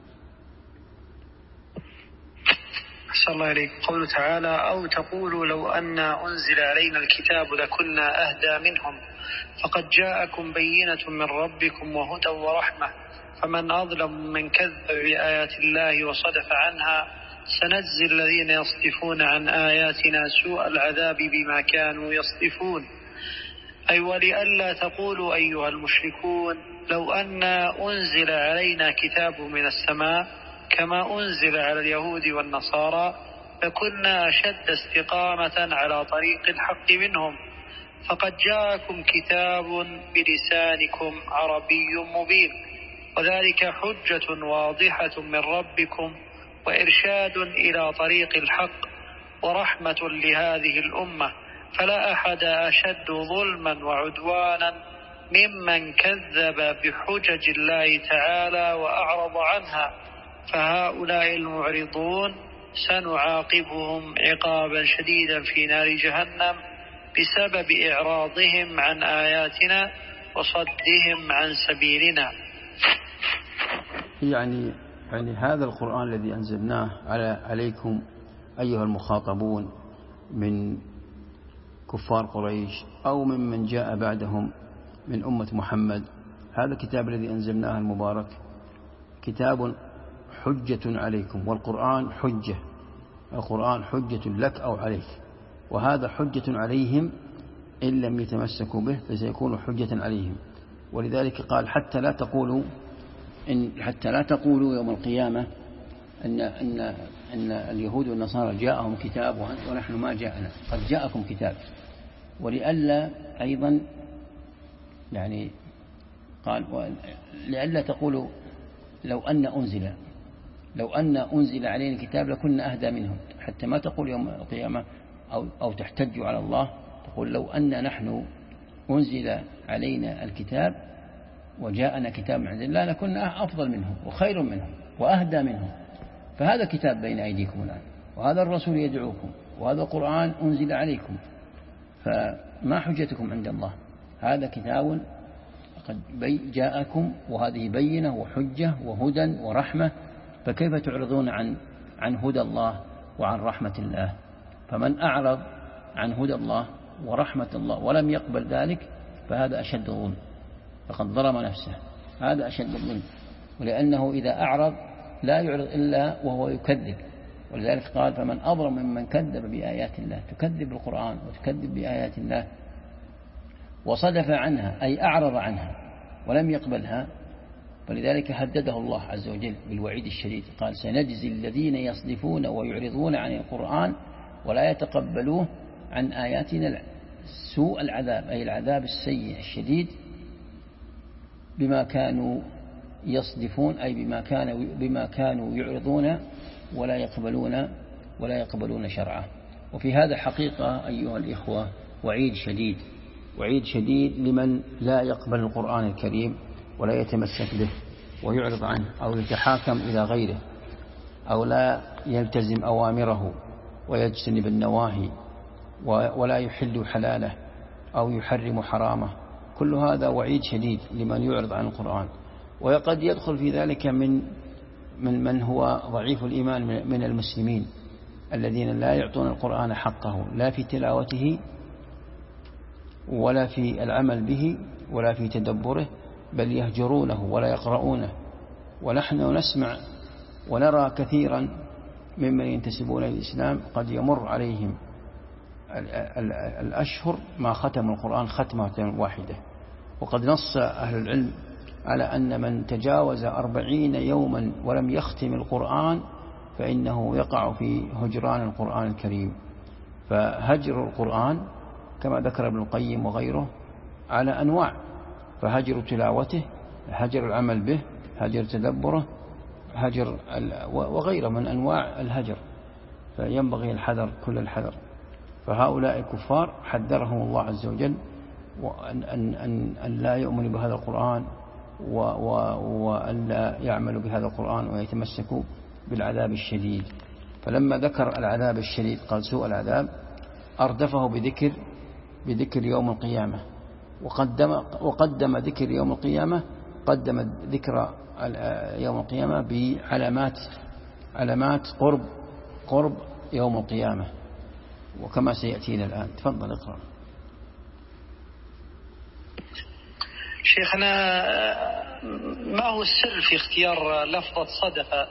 أحسن الله إليك. قوله تعالى أو تقولوا لو أن أنزل علينا الكتاب لكنا أهدى منهم فقد جاءكم بينة من ربكم وهدى ورحمة فمن أظلم من كذب بآيات الله وصدف عنها سنجزي الذين يصدفون عن آياتنا سوء العذاب بما كانوا يصدفون. أي ولئلا تقولوا أيها المشركون لو أن أنزل علينا كتاب من السماء كما أنزل على اليهود والنصارى لكنا أشد استقامة على طريق الحق منهم، فقد جاءكم كتاب بلسانكم عربي مبين، وذلك حجة واضحة من ربكم وإرشاد إلى طريق الحق ورحمة لهذه الأمة، فلا أحد أشد ظلما وعدوانا ممن كذب بحجج الله تعالى وأعرض عنها، فهؤلاء المعرضون سنعاقبهم عقابا شديدا في نار جهنم بسبب إعراضهم عن آياتنا وصدهم عن سبيلنا. يعني هذا القرآن الذي أنزلناه عليكم أيها المخاطبون من كفار قريش أو ممن جاء بعدهم من أمة محمد، هذا الكتاب الذي أنزلناه المبارك كتاب حجة عليكم، والقرآن حجة، القرآن حجة لك أو عليك، وهذا حجة عليهم إن لم يتمسكوا به فسيكون حجة عليهم. ولذلك قال حتى لا تقولوا يوم القيامة أن اليهود والنصارى جاءهم كتاب ونحن ما جاءنا، قد جاءكم كتاب. ولئلا أيضا يعني قال لئلا تقولوا لو أن أنزل علينا كتاب لكنا أهدى منهم، حتى ما تقول يوم القيامة أو تحتج على الله تقول لو أن نحن أنزل علينا الكتاب وجاءنا كتاب من عند الله لكنا أفضل منهم وخير منهم وأهدى منهم. فهذا كتاب بين أيديكم الآن، وهذا الرسول يدعوكم، وهذا القرآن أنزل عليكم، فما حجتكم عند الله؟ هذا كتاب قد جاءكم، وهذه بينة وحجة وهدى ورحمة، فكيف تعرضون عن هدى الله وعن رحمة الله؟ فمن أعرض عن هدى الله ورحمة الله ولم يقبل ذلك فهذا أشد ظلم، فقد ظلم نفسه، هذا أشد الظلم. ولأنه إذا أعرض لا يعرض إلا وهو يكذب، ولذلك قال فمن أظلم ممن كذب بآيات الله، تكذب القرآن وتكذب بآيات الله وصدف عنها أي أعرض عنها ولم يقبلها، فلذلك هدده الله عز وجل بالوعيد الشديد، قال سنجزي الذين يصدفون ويعرضون عن القرآن ولا يتقبلوه عن آياتنا سوء العذاب، أي العذاب السيء الشديد بما كانوا يصدفون، أي بما كانوا يعرضون ولا يقبلون شرعه. وفي هذا حقيقة أيها الإخوة وعيد شديد لمن لا يقبل القرآن الكريم ولا يتمسك به ويعرض عنه أو يتحاكم إلى غيره أو لا يلتزم أوامره ويجتنب النواهي ولا يحل حلاله أو يحرم حرامه. كل هذا وعيد شديد لمن يعرض عن القرآن. وقد يدخل في ذلك من هو ضعيف الإيمان من المسلمين الذين لا يعطون القرآن حقه، لا في تلاوته ولا في العمل به ولا في تدبره، بل يهجرونه ولا يقرؤونه. ونحن نسمع ونرى كثيرا ممن ينتسبون للإسلام قد يمر عليهم الأشهر ما ختم القرآن ختمة واحدة. وقد نص أهل العلم على أن من تجاوز 40 يوما ولم يختم القرآن فإنه يقع في هجران القرآن الكريم. فهجر القرآن كما ذكر ابن القيم وغيره على أنواع، فهجر تلاوته، هجر العمل به، هجر تدبره، هجر وغيره من أنواع الهجر، فينبغي الحذر كل الحذر. فهؤلاء الكفار حذرهم الله عز وجل أن لا يؤمنوا بهذا القرآن وأن لا يعملوا بهذا القرآن ويتمسكوا بالعذاب الشديد. فلما ذكر العذاب الشديد قال سوء العذاب أردفه بذكر يوم القيامة، وقدم ذكر يوم القيامة، قدم ذكر يوم القيامة بعلامات قرب يوم القيامة، وكما سيأتينا الآن. تفضل اقرأ. شيخنا، ما هو السر في اختيار لفظة صدفة؟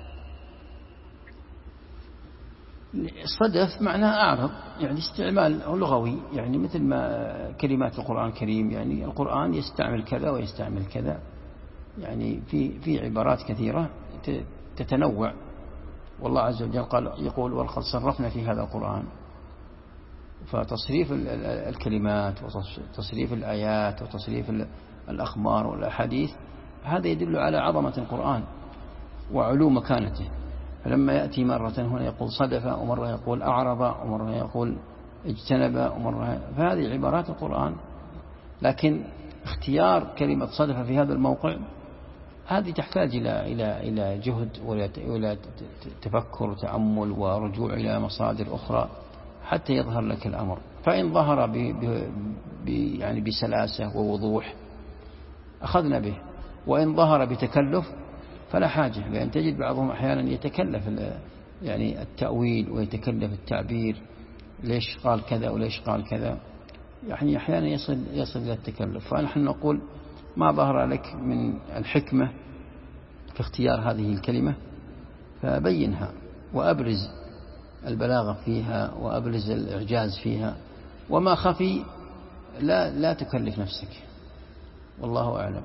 صدف معناها أعرض، يعني استعمال لغوي، يعني مثل ما كلمات القرآن الكريم، يعني القرآن يستعمل كذا ويستعمل كذا، يعني في عبارات كثيرة تتنوع. والله عز وجل يقول ولقد صرفنا في هذا القرآن. فتصريف الكلمات وتصريف الآيات وتصريف الأخبار والأحاديث هذا يدل على عظمة القرآن وعلو مكانته. فلما يأتي مرة هنا يقول صدف، ومرة يقول أعرض، ومرة يقول اجتنب، ومرة، فهذه عبارات القرآن. لكن اختيار كلمة صدف في هذا الموقع هذه تحتاج إلى جهد وإلى تفكر وتأمل ورجوع إلى مصادر أخرى حتى يظهر لك الأمر. فإن ظهر يعني بسلاسة ووضوح أخذنا به، وإن ظهر بتكلف فلا حاجة، لأن تجد بعضهم أحيانا يتكلف يعني التأويل ويتكلف التعبير، ليش قال كذا وليش قال كذا، يعني أحيانا يصل إلى التكلف. فنحن نقول ما ظهر لك من الحكمة في اختيار هذه الكلمة فبينها، وأبرز البلاغة فيها وأبرز الإعجاز فيها، وما خفي لا تكلف نفسك، والله أعلم.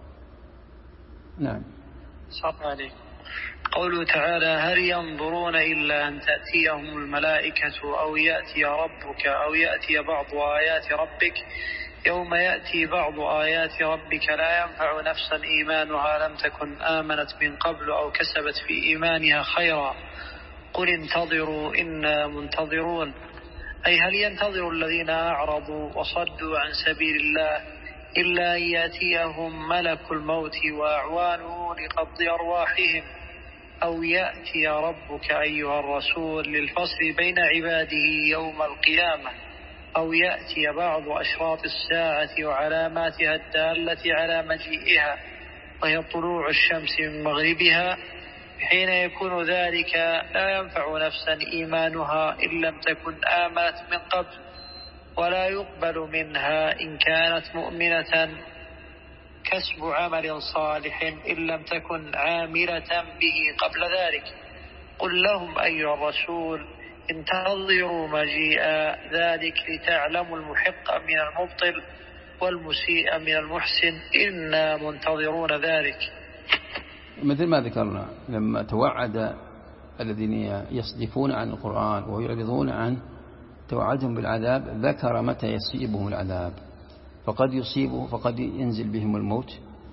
نعم. صلى عليكم. قوله تعالى هل ينظرون إلا أن تأتيهم الملائكة أو يأتي ربك أو يأتي بعض آيات ربك يوم يأتي بعض آيات ربك لا ينفع نفسا إيمانها لم تكن آمنت من قبل أو كسبت في إيمانها خيرا قل انتظروا إنا منتظرون. أي هل ينتظر الذين أعرضوا وصدوا عن سبيل الله إلا أن يأتيهم ملك الموت وأعوانه لقبض أرواحهم أو يأتي ربك أيها الرسول للفصل بين عباده يوم القيامة أو يأتي بعض أشراط الساعة وعلاماتها الدالة على مجيئها وهي طلوع الشمس من مغربها حين يكون ذلك لا ينفع نفسا إيمانها إن لم تكن آمنت من قبل ولا يقبل منها إن كانت مؤمنة كسب عمل صالح إن لم تكن عاملة به قبل ذلك. قل لهم أيها الرسول انتظروا مجيء ذلك لتعلموا المحق من المبطل والمسيء من المحسن إنا منتظرون ذلك. مثل ما ذكرنا لما توعد الذين يصدفون عن القرآن ويعرضون عنه توعدهم بالعذاب، ذكر متى يصيبهم العذاب، فقد يصيبه فقد ينزل بهم الموت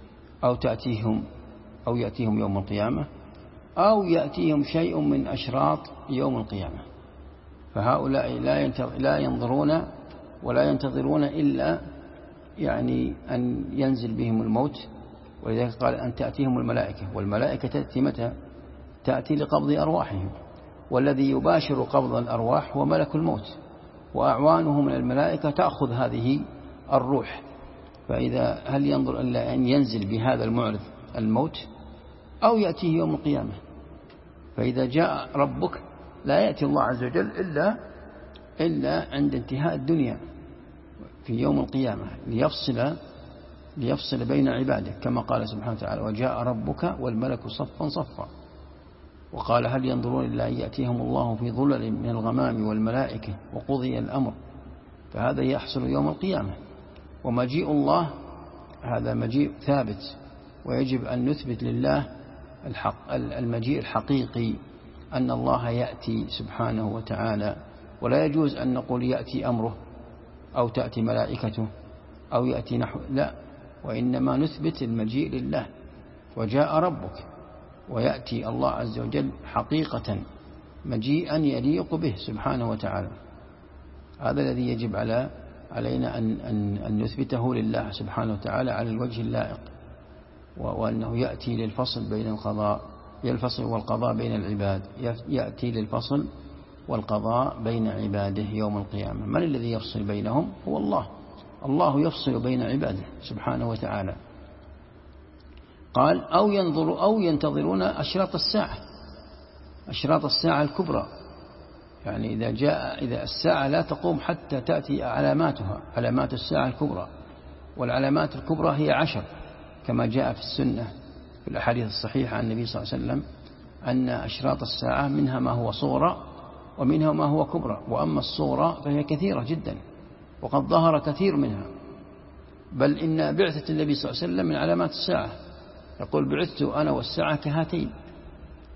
أو يأتيهم يوم القيامة أو يأتيهم شيء من أشراط يوم القيامة. فهؤلاء لا ينظرون ولا ينتظرون إلا يعني أن ينزل بهم الموت. ولذلك قال أن تأتيهم الملائكة، والملائكة تأتي متى؟ تأتي لقبض أرواحهم، والذي يباشر قبض الأرواح هو ملك الموت، وأعوانه من الملائكة تأخذ هذه الروح. فإذا هل ينظر إلا أن ينزل بهذا المعرض الموت أو يأتيه يوم القيامة. فإذا جاء ربك لا يأتي الله عز وجل إلا عند انتهاء الدنيا في يوم القيامة ليفصل بين عباده، كما قال سبحانه وتعالى وجاء ربك والملك صفا صفا. وقال هل ينظرون إلا أن يأتيهم الله في ظلل من الغمام والملائكة وقضي الأمر. فهذا يحصل يوم القيامة. ومجيء الله هذا مجيء ثابت، ويجب أن نثبت لله المجيء الحقيقي، أن الله يأتي سبحانه وتعالى، ولا يجوز أن نقول يأتي أمره أو تأتي ملائكته أو يأتي نحو، لا، وإنما نثبت المجيء لله. وجاء ربك، ويأتي الله عز وجل حقيقة مجيئا يليق به سبحانه وتعالى. هذا الذي يجب علينا أن نثبته لله سبحانه وتعالى على الوجه اللائق، وأنه يأتي للفصل بين الفصل والقضاء بين العباد، يأتي للفصل والقضاء بين عباده يوم القيامة. من الذي يفصل بينهم؟ هو الله يفصل بين عباده سبحانه وتعالى. قال أو ينتظرون أشراط الساعة الكبرى، يعني إذا الساعة لا تقوم حتى تأتي علاماتها، علامات الساعة الكبرى. والعلامات الكبرى هي 10 كما جاء في السنة في الأحاديث الصحيحة عن النبي صلى الله عليه وسلم أن أشراط الساعة منها ما هو صغرى ومنها ما هو كبرى. وأما الصغرى فهي كثيرة جدا وقد ظهر كثير منها، بل إن بعثة النبي صلى الله عليه وسلم من علامات الساعة. يقول بعثت أنا والساعة كهاتين،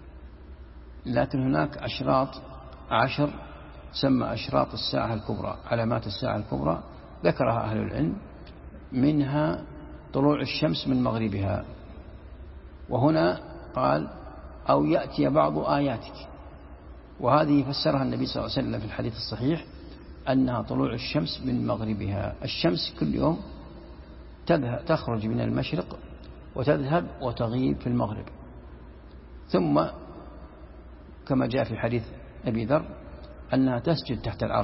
لكن هناك أشراط 10 تسمى أشراط الساعة الكبرى، علامات الساعة الكبرى ذكرها أهل العلم، منها طلوع الشمس من مغربها. وهنا قال أو يأتي بعض آياتك، وهذه فسرها النبي صلى الله عليه وسلم في الحديث الصحيح أنها طلوع الشمس من مغربها. الشمس كل يوم تخرج من المشرق وتذهب وتغيب في المغرب، ثم كما جاء في حديث أبي ذر أنها تسجد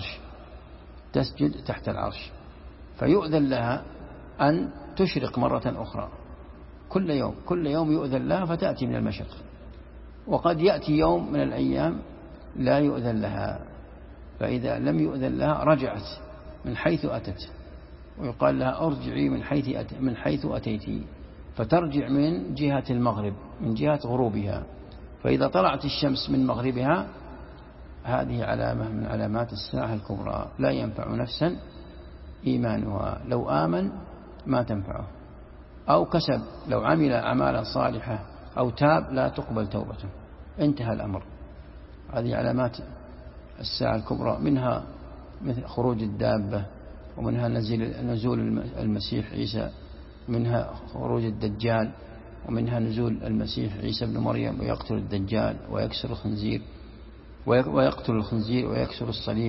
تحت العرش، فيؤذن لها أن تشرق مرة أخرى كل يوم يؤذن لها فتأتي من المشرق. وقد يأتي يوم من الأيام لا يؤذن لها، فإذا لم يؤذن لها رجعت من حيث أتت، ويقال لها ارجعي من حيث أتيتي، فترجع من جهة المغرب، من جهة غروبها. فإذا طلعت الشمس من مغربها هذه علامة من علامات الساعة الكبرى، لا ينفع نفسا إيمانها، لو آمن ما تنفعه، أو كسب لو عمل أعمالا صالحة أو تاب لا تقبل توبته، انتهى الأمر. هذه علامات الساعة الكبرى، منها مثل خروج الدابة، ومنها نزول المسيح عيسى، منها خروج الدجال، ومنها نزول المسيح عيسى بن مريم ويقتل الدجال ويكسر الخنزير ويكسر الصليب.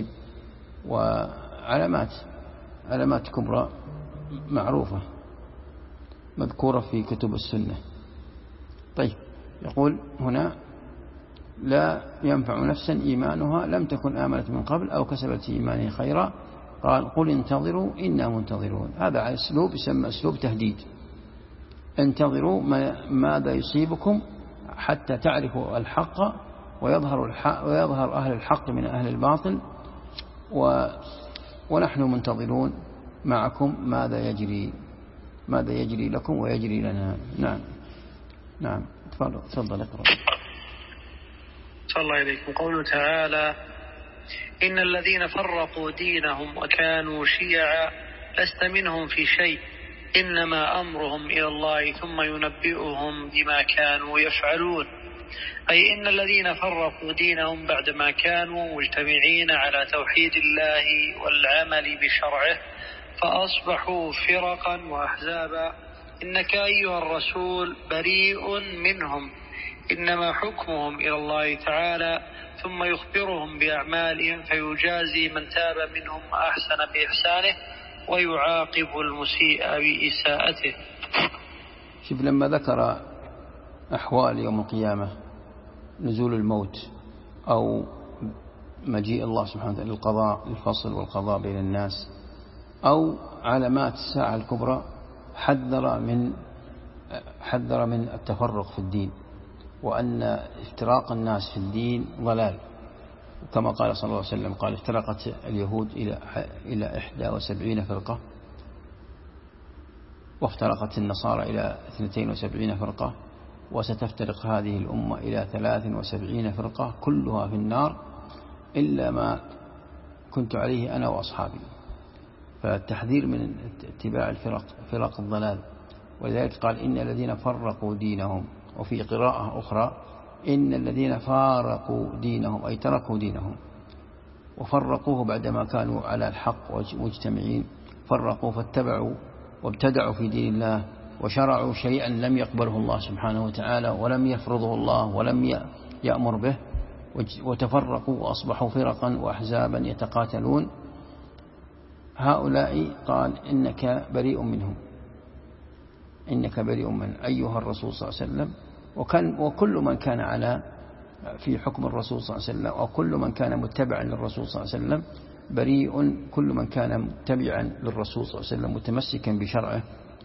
وعلامات كبرى معروفة مذكورة في كتب السنة. طيب، يقول هنا لا ينفع نفسا إيمانها لم تكن آمنت من قبل أو كسبت في إيمانها خيرا. قال قل انتظروا إنا منتظرون. هذا أسلوب يسمى أسلوب تهديد. انتظروا ماذا يصيبكم حتى تعرفوا الحق ويظهر أهل الحق من أهل الباطل، ونحن منتظرون معكم ماذا يجري لكم ويجري لنا. نعم تفضل اقرأ. صلى الله عليكم. قوله تعالى إن الذين فرقوا دينهم وكانوا شيعا لست منهم في شيء إنما أمرهم إلى الله ثم ينبئهم بما كانوا يفعلون. أي إن الذين فرقوا دينهم بعدما كانوا مجتمعين على توحيد الله والعمل بشرعه فأصبحوا فرقا وأحزابا، إنك أيها الرسول بريء منهم، إنما حكمهم إلى الله تعالى ثم يخبرهم بأعمالهم فيجازي من تاب منهم أحسن بإحسانه ويعاقب المسيء بإساءته. شوف لما ذكر أحوال يوم القيامة، نزول الموت أو مجيء الله سبحانه وتعالى للقضاء، الفصل والقضاء بين الناس، أو علامات الساعة الكبرى، حذر من التفرق في الدين، وأن افتراق الناس في الدين ضلال، كما قال صلى الله عليه وسلم قال افترقت اليهود إلى 71 فرقة، وافترقت النصارى إلى 72 فرقة، وستفترق هذه الأمة إلى 73 فرقة كلها في النار إلا ما كنت عليه أنا وأصحابي. فالتحذير من اتباع فرق الضلال. ولذلك قال إن الذين فرقوا دينهم، وفي قراءة أخرى إن الذين فارقوا دينهم أي تركوا دينهم وفرقوه بعدما كانوا على الحق مجتمعين، فرقوا فاتبعوا وابتدعوا في دين الله وشرعوا شيئا لم يقبله الله سبحانه وتعالى ولم يفرضه الله ولم يأمر به، وتفرقوا وأصبحوا فرقا وأحزابا يتقاتلون. هؤلاء قال إنك بريء منهم، إنك بريء من أيها الرسول صلى الله عليه وسلم. وكل من كان في حكم الرسول صلى الله عليه وسلم، وكل من كان متبعا للرسول صلى الله عليه وسلم بريء، كل من كان متبعا للرسول صلى الله عليه وسلم متمسكا بشرعه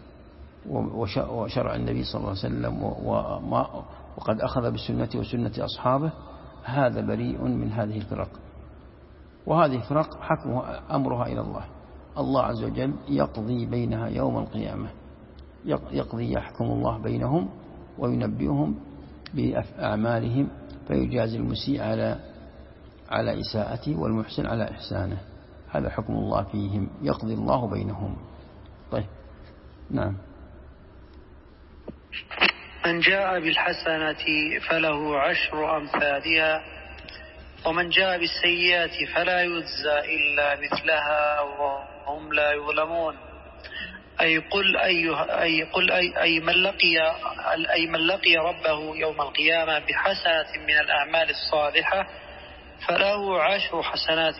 وشرع النبي صلى الله عليه وسلم وقد أخذ بسنته وسنة أصحابه، هذا بريء من هذه الفرق. وهذه الفرق حكمها أمرها إلى الله عز وجل يقضي بينها يوم القيامة، يحكم الله بينهم وينبئهم بأعمالهم فيجازي المسيء على إساءته والمحسن على إحسانه. هذا حكم الله فيهم، يقضي الله بينهم. طيب، نعم. من جاء بالحسنة فله 10 أمثالها ومن جاء بالسيئة فلا يجزى إلا مثلها وهم لا يظلمون. أي من لقي ربه يوم القيامة بحسنة من الأعمال الصالحة فله 10 حسنات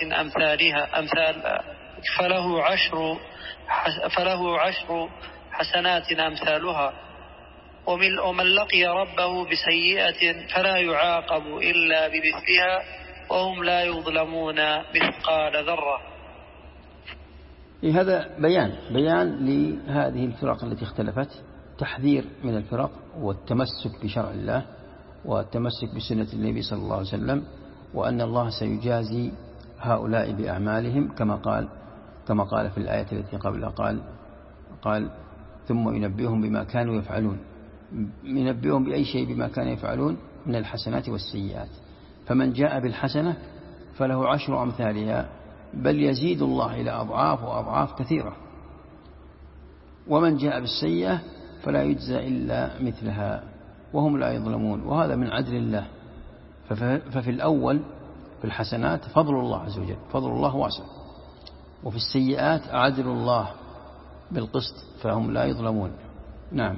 فله 10 حسنات أمثالها. ومن لقي ربه بسيئة فلا يعاقب إلا بمثلها وهم لا يظلمون مثقال ذرة. هذا بيان لهذه الفرق التي اختلفت، تحذير من الفرق والتمسك بشرع الله والتمسك بسنة النبي صلى الله عليه وسلم، وأن الله سيجازي هؤلاء بأعمالهم كما قال في الآية التي قبلها، قال ثم ينبئهم بما كانوا يفعلون، ينبئهم بأي شيء بما كانوا يفعلون من الحسنات والسيئات. فمن جاء بالحسنة فله 10 أمثالها، بل يزيد الله إلى أضعاف وأضعاف كثيرة. ومن جاء بالسيئة فلا يجزى إلا مثلها وهم لا يظلمون. وهذا من عدل الله. ففي الأول في الحسنات فضل الله عز وجل، فضل الله واسع، وفي السيئات عدل الله بالقسط فهم لا يظلمون. نعم.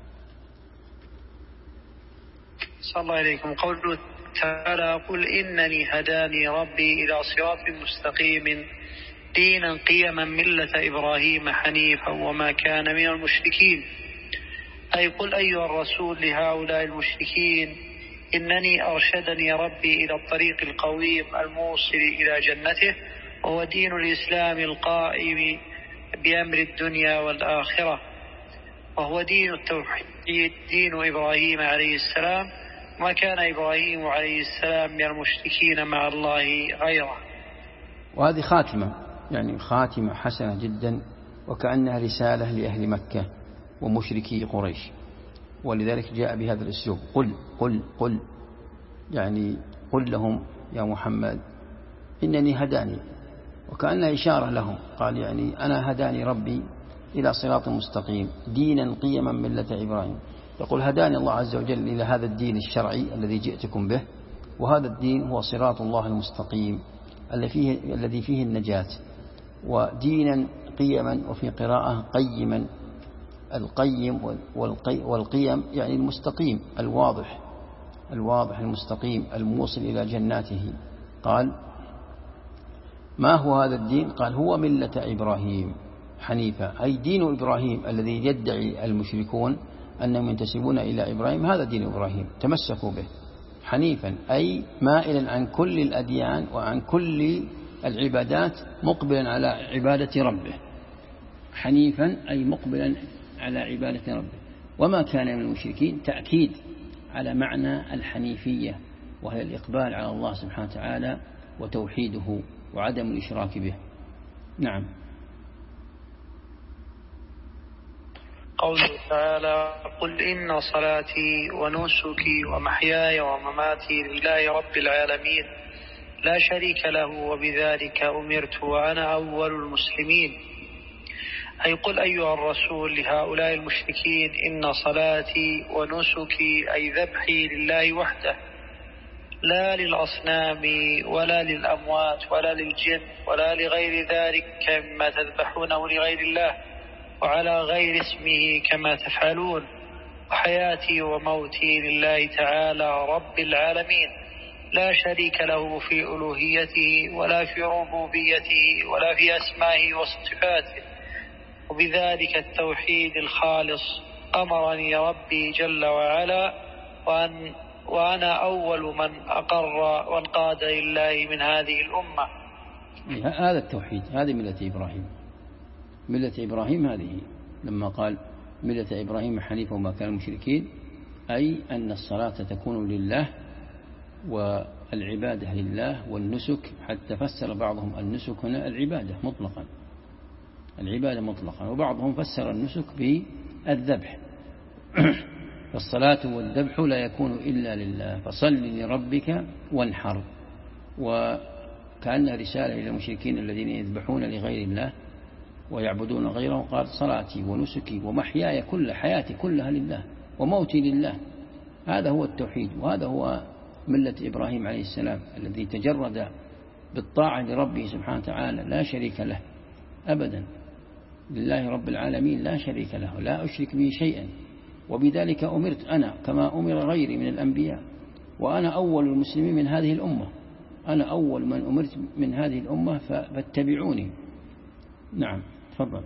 صلى الله عليكم. قوله تعالى قل إنني هداني ربي إلى صراط مستقيم دينا قيما ملة إبراهيم حنيفا وما كان من المشركين. أي قل أيها الرسول لهؤلاء المشركين إنني أرشدني ربي إلى الطريق القويم الموصل إلى جنته، وهو دين الإسلام القائم بأمر الدنيا والآخرة، وهو دين التوحيد دين إبراهيم عليه السلام، ما كان إبراهيم عليه السلام من المشركين مع الله غيره. وهذه خاتمة، يعني خاتمة حسنة جدا، وكأنها رسالة لأهل مكة ومشركي قريش، ولذلك جاء بهذا الأسلوب قل قل قل، يعني قل لهم يا محمد إنني هداني، وكأنها إشارة لهم، قال يعني أنا هداني ربي إلى صراط مستقيم دينا قيما ملة إبراهيم. يقول هداني الله عز وجل إلى هذا الدين الشرعي الذي جئتكم به، وهذا الدين هو صراط الله المستقيم الذي فيه النجاة، ودينا قيما، وفي قراءة قيما، القيم والقيم يعني المستقيم الواضح المستقيم الموصل إلى جناته. قال ما هو هذا الدين؟ قال هو ملة إبراهيم حنيفا، أي دين إبراهيم الذي يدعي المشركون أنهم ينتسبون إلى إبراهيم، هذا دين إبراهيم تمسكوا به. حنيفا أي مائلا عن كل الأديان وعن كل العبادات، مقبلا على عبادة ربه. حنيفا أي مقبلا على عبادة ربه، وما كان من المشركين، تأكيد على معنى الحنيفية، وهي الإقبال على الله سبحانه وتعالى وتوحيده وعدم الإشراك به. نعم. قوله تعالى قل إن صلاتي ونسكي ومحياي ومماتي لله رب العالمين لا شريك له وبذلك أمرت وأنا أول المسلمين. أي قل أيها الرسول لهؤلاء المشركين إن صلاتي ونسكي أي ذبحي لله وحده، لا للأصنام ولا للأموات ولا للجن ولا لغير ذلك مما تذبحونه لغير الله وعلى غير اسمه كما تفعلون، وحياتي وموتي لله تعالى رب العالمين لا شريك له في ألوهيته ولا في ربوبيته ولا في أسمائه وصفاته، وبذلك التوحيد الخالص أمرني ربي جل وعلا وأنا أول من أقر وانقاد لله من هذه الأمة. هذا التوحيد، هذه ملة إبراهيم. ملة إبراهيم هذه، لما قال ملة إبراهيم حنيفا وما كان المشركين، أي أن الصلاة تكون لله والعبادة لله والنسك، حتى فسر بعضهم النسك هنا العبادة مطلقا، العبادة مطلقا، وبعضهم فسر النسك بالذبح. فالصلاة والذبح لا يكون إلا لله، فصل لربك وانحر. وكأنها رسالة إلى المشركين الذين يذبحون لغير الله ويعبدون غيره، قال صلاتي ونسكي ومحياي، كل حياتي كلها لله وموتي لله. هذا هو التوحيد، وهذا هو ملة إبراهيم عليه السلام الذي تجرد بالطاعة لربه سبحانه وتعالى، لا شريك له أبدا، لله رب العالمين لا شريك له، لا أشرك به شيئا. وبذلك أمرت أنا كما أمر غيري من الأنبياء، وأنا أول المسلمين من هذه الأمة، أنا أول من أمرت من هذه الأمة فاتبعوني. نعم تفضل.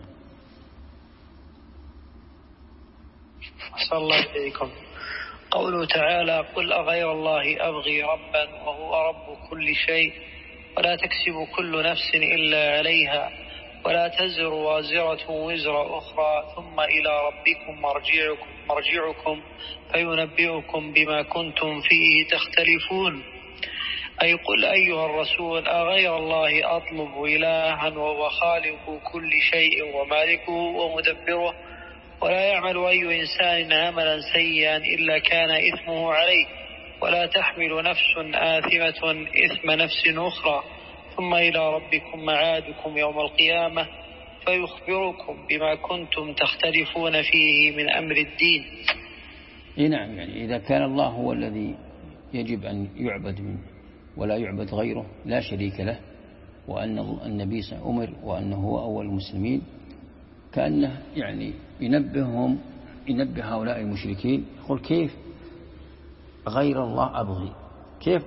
صلى الله عليكم. قوله تعالى: قل أغير الله أبغي ربا وهو رب كل شيء ولا تكسب كل نفس إلا عليها ولا تزر وازرة وزر أخرى ثم إلى ربكم مرجعكم فينبئكم بما كنتم فيه تختلفون. أي قل أيها الرسول: أغير الله أطلب إلها وهو خالق كل شيء ومالكه ومدبره، ولا يعمل أي إنسان عملا سيئا إلا كان إثمه عليه، ولا تحمل نفس آثمة إثم نفس أخرى، ثم إلى ربكم معادكم يوم القيامة فيخبركم بما كنتم تختلفون فيه من أمر الدين. نعم، يعني إذا كان الله هو الذي يجب أن يعبد منه ولا يعبد غيره لا شريك له، وأن النبي أمر وأنه هو أول المسلمين، كأنه يعني ينبه هؤلاء المشركين، يقول كيف غير الله أبغي، كيف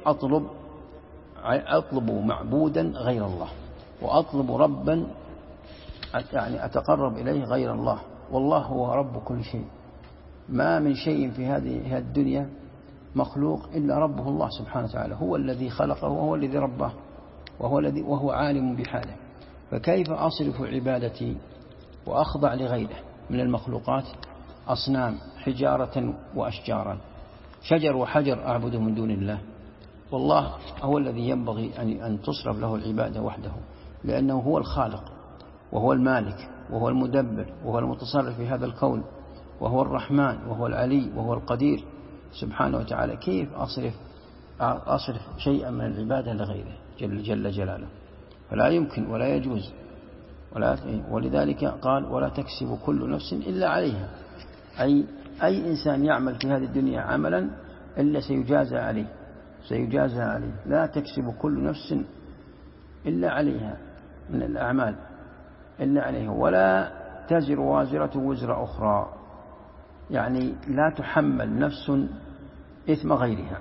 أطلب معبودا غير الله، وأطلب ربا يعني أتقرب إليه غير الله، والله هو رب كل شيء. ما من شيء في هذه الدنيا مخلوق إلا ربه الله سبحانه وتعالى، هو الذي خلقه وهو الذي رباه وهو عالم بحاله. فكيف أصرف عبادتي وأخضع لغيره من المخلوقات، أصنام حجارة وأشجارا، شجر وحجر أعبد من دون الله؟ والله هو الذي ينبغي أن تصرف له العبادة وحده، لأنه هو الخالق وهو المالك وهو المدبر وهو المتصرف في هذا الكون، وهو الرحمن وهو العلي وهو القدير سبحانه وتعالى. كيف أصرف شيئا من العبادة لغيره جل جلاله؟ فلا يمكن ولا يجوز. ولذلك قال: ولا تكسب كل نفس إلا عليها، أي إنسان يعمل في هذه الدنيا عملا إلا سيجازى عليه، لا تكسب كل نفس إلا عليها من الأعمال إلا عليها، ولا تزر وازرة وزر أخرى، يعني لا تحمل نفس إثم غيرها.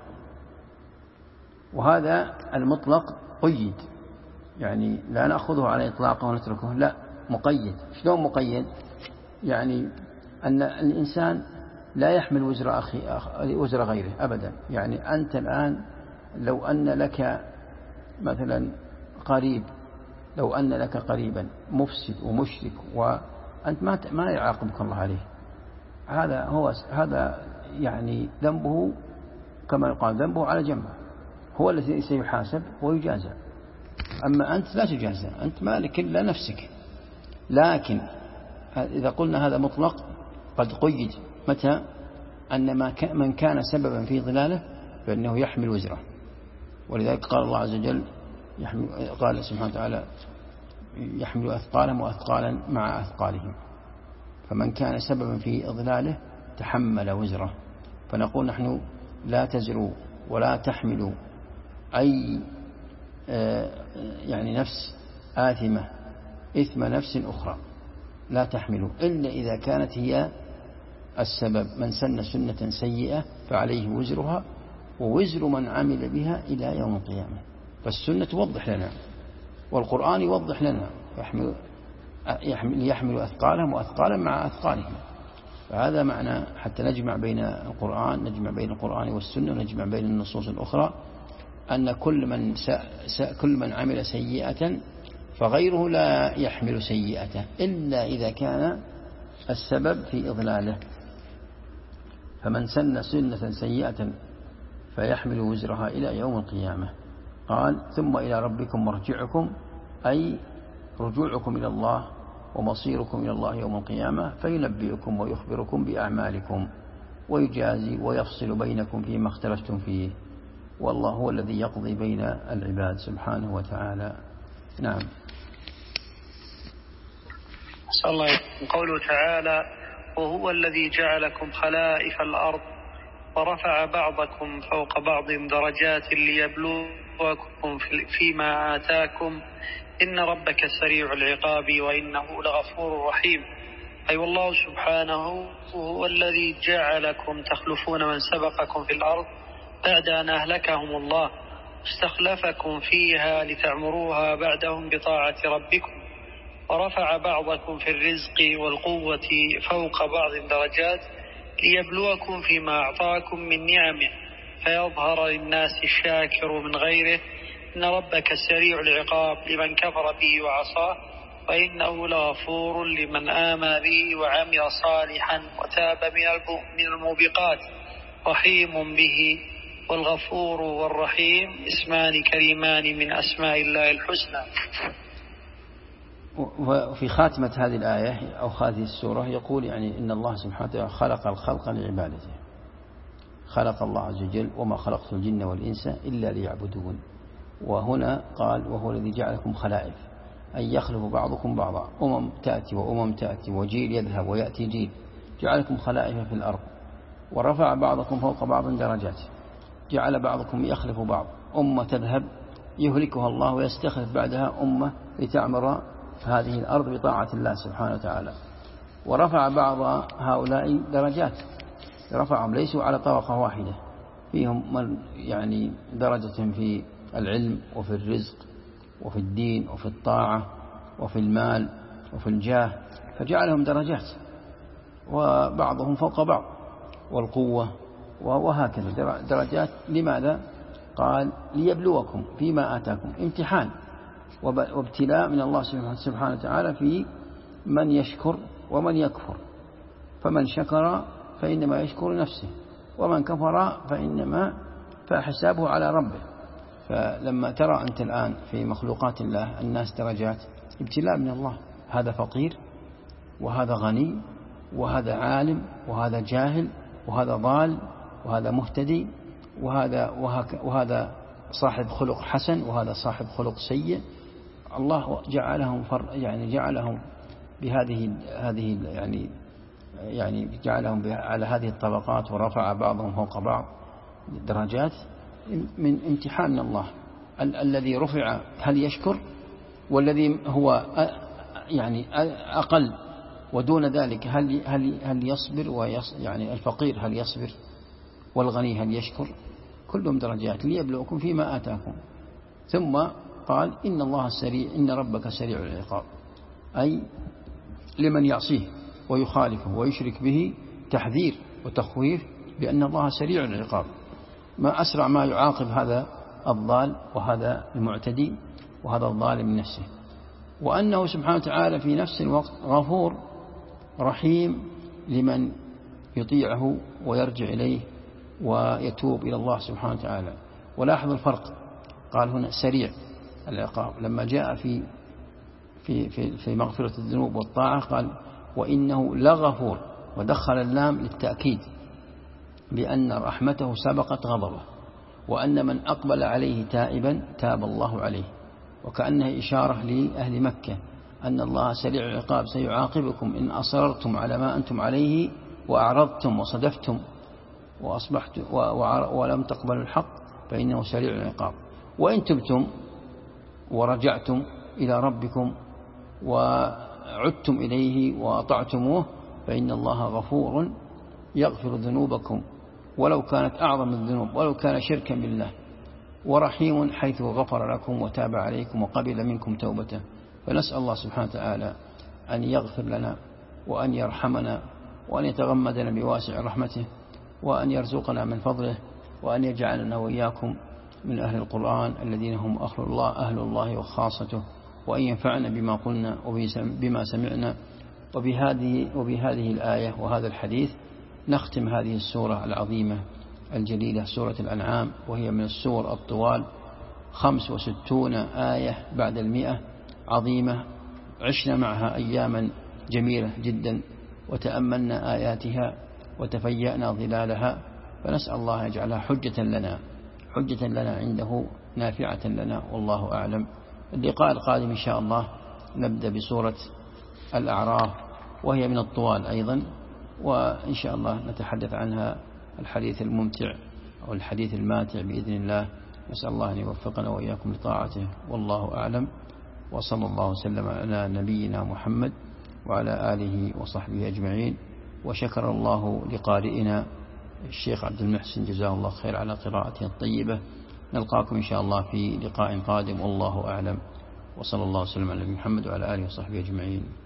وهذا المطلق قيد، يعني لا نأخذه على إطلاقه ونتركه، لا، مقيد. شلون مقيد؟ يعني أن الإنسان لا يحمل وزر غيره أبدا. يعني أنت الآن لو أن لك مثلا قريب، لو أن لك قريبا مفسد ومشرك وأنت ما يعاقبك الله عليه، هذا يعني ذنبه كما يقال ذنبه على جنبه، هو الذي سيحاسب ويجازى. أما أنت لا تجازى، أنت مالك إلا نفسك. لكن إذا قلنا هذا مطلق قد قيد، متى؟ أن من كان سببا في ضلاله فإنه يحمل وزره. ولذلك قال الله عز وجل قال سبحانه وتعالى: يحمل أثقالهم وأثقالا مع أثقالهم. فمن كان سببا في إضلاله تحمل وزره. فنقول نحن: لا تزروا ولا تحملوا أي يعني نفس آثمة إثم نفس أخرى، لا تحملوا إلا إذا كانت هي السبب. من سن سنة سيئة فعليه وزرها ووزر من عمل بها إلى يوم القيامة. فالسنة توضح لنا والقرآن يوضح لنا، يحمل أثقالهم وأثقالا مع أثقالهم. فهذا معنى حتى نجمع بين القرآن والسنة، ونجمع بين النصوص الأخرى، أن كل من عمل سيئة فغيره لا يحمل سيئته إلا إذا كان السبب في إضلاله. فمن سن سنة سيئة فيحمل وزرها إلى يوم القيامة. قال: ثم إلى ربكم مرجعكم، أي رجوعكم إلى الله ومصيركم إلى الله يوم القيامة، فينبئكم ويخبركم بأعمالكم ويجازي ويفصل بينكم فيما اختلفتم فيه، والله هو الذي يقضي بين العباد سبحانه وتعالى. نعم. صلى الله عليه وسلم. قوله تعالى: وهو الذي جعلكم خلائف الأرض ورفع بعضكم فوق بعض درجات ليبلوكم فيما آتاكم إن ربك سريع العقاب وإنه لغفور رحيم. أي والله سبحانه هو الذي جعلكم تخلفون من سبقكم في الأرض بعد أن أهلكهم الله، استخلفكم فيها لتعمروها بعدهم بطاعة ربكم، ورفع بعضكم في الرزق والقوة فوق بعض درجات ليبلوكم فيما أعطاكم من نعمه فيظهر للناس الشاكر من غيره. إن ربك سريع العقاب لمن كفر به وعصاه وإنه لغفور لمن آمن به وعمل صالحا وتاب من الموبقات رحيم به. والغفور والرحيم اسمان كريمان من أسماء الله الحسنى. وفي خاتمة هذه الآية أو هذه السورة يقول يعني إن الله سبحانه وتعالى خلق الخلق لعبادته، خلق الله عز وجل وما خلقت الجن والإنس إلا ليعبدون. وهنا قال وهو الذي جعلكم خلائف، أن يخلف بعضكم بعضا، أمم تأتي وأمم تأتي وجيل يذهب ويأتي جيل، جعلكم خلائف في الأرض ورفع بعضكم فوق بعض درجات، جعل بعضكم يخلف بعض، أمة تذهب يهلكها الله ويستخلف بعدها أمة لتعمر هذه الأرض بطاعة الله سبحانه وتعالى. ورفع بعض هؤلاء درجات، رفعهم ليسوا على طبقة واحدة، فيهم من يعني درجة في العلم وفي الرزق وفي الدين وفي الطاعة وفي المال وفي الجاه، فجعلهم درجات وبعضهم فوق بعض، والقوة وهكذا درجات. لماذا؟ قال ليبلوكم فيما آتاكم، امتحان وابتلاء من الله سبحانه وتعالى في من يشكر ومن يكفر، فمن شكر فإنما يشكر نفسه، ومن كفر فحسابه على ربه. فلما ترى أنت الآن في مخلوقات الله الناس درجات، ابتلاء من الله، هذا فقير وهذا غني وهذا عالم وهذا جاهل وهذا ضال وهذا مهتدي وهذا صاحب خلق حسن وهذا صاحب خلق سيء. الله جعلهم بهذه يعني جعلهم على هذه الطبقات، ورفع بعضهم فوق بعض درجات من امتحان من الله. الذي رفع هل يشكر، والذي هو يعني أقل ودون ذلك هل يصبر، يعني الفقير هل يصبر، والغني هل يشكر. كلهم درجات ليبلوكم فيما آتاكم. ثم قال إن ربك سريع العقاب، أي لمن يعصيه ويخالفه ويشرك به تحذير وتخويف بأن الله سريع العقاب، ما أسرع ما يعاقب هذا الضال وهذا المعتدي وهذا الظالم من نفسه. وأنه سبحانه وتعالى في نفس الوقت غفور رحيم لمن يطيعه ويرجع إليه ويتوب إلى الله سبحانه وتعالى. ولاحظ الفرق، قال هنا سريع العقاب لما جاء في مغفرة الذنوب والطاعة قال وإنه لغفور، ودخل اللام للتأكيد بأن رحمته سبقت غضبه، وأن من أقبل عليه تائبا تاب الله عليه. وكأنها إشارة لأهل مكة أن الله سريع العقاب، سيعاقبكم إن أصررتم على ما أنتم عليه وأعرضتم وصدفتم ولم تقبلوا الحق فإنه سريع العقاب. وإن تبتم ورجعتم إلى ربكم وعدتم إليه وأطعتموه فإن الله غفور يغفر ذنوبكم ولو كانت أعظم الذنوب ولو كان شركا بالله، ورحيم حيث غفر لكم وتاب عليكم وقبل منكم توبته. فنسأل الله سبحانه وتعالى أن يغفر لنا وأن يرحمنا وأن يتغمدنا بواسع رحمته، وأن يرزقنا من فضله، وأن يجعلنا وإياكم من أهل القرآن الذين هم أهل الله وخاصته، وأن ينفعنا بما قلنا وبما سمعنا. وبهذه الآية وهذا الحديث نختم هذه السورة العظيمة الجليلة، سورة الأنعام، وهي من السور الطوال 65 آية بعد 100 عظيمة، عشنا معها أياما جميلة جدا وتأملنا آياتها وتفيأنا ظلالها، فنسأل الله يجعلها حجة لنا عنده نافعة لنا، والله أعلم. اللقاء القادم إن شاء الله نبدأ بسورة الأعراف، وهي من الطوال أيضا، وإن شاء الله نتحدث عنها الحديث الممتع أو الحديث الماتع بإذن الله. نسأل الله أن يوفقنا وإياكم لطاعته، والله أعلم. وصلى الله وسلم على نبينا محمد وعلى آله وصحبه أجمعين. وشكر الله لقارئنا الشيخ عبد المحسن جزاه الله خير على قراءته الطيبة. نلقاكم إن شاء الله في لقاء قادم، والله أعلم. وصلى الله وسلم على محمد وعلى آله وصحبه أجمعين.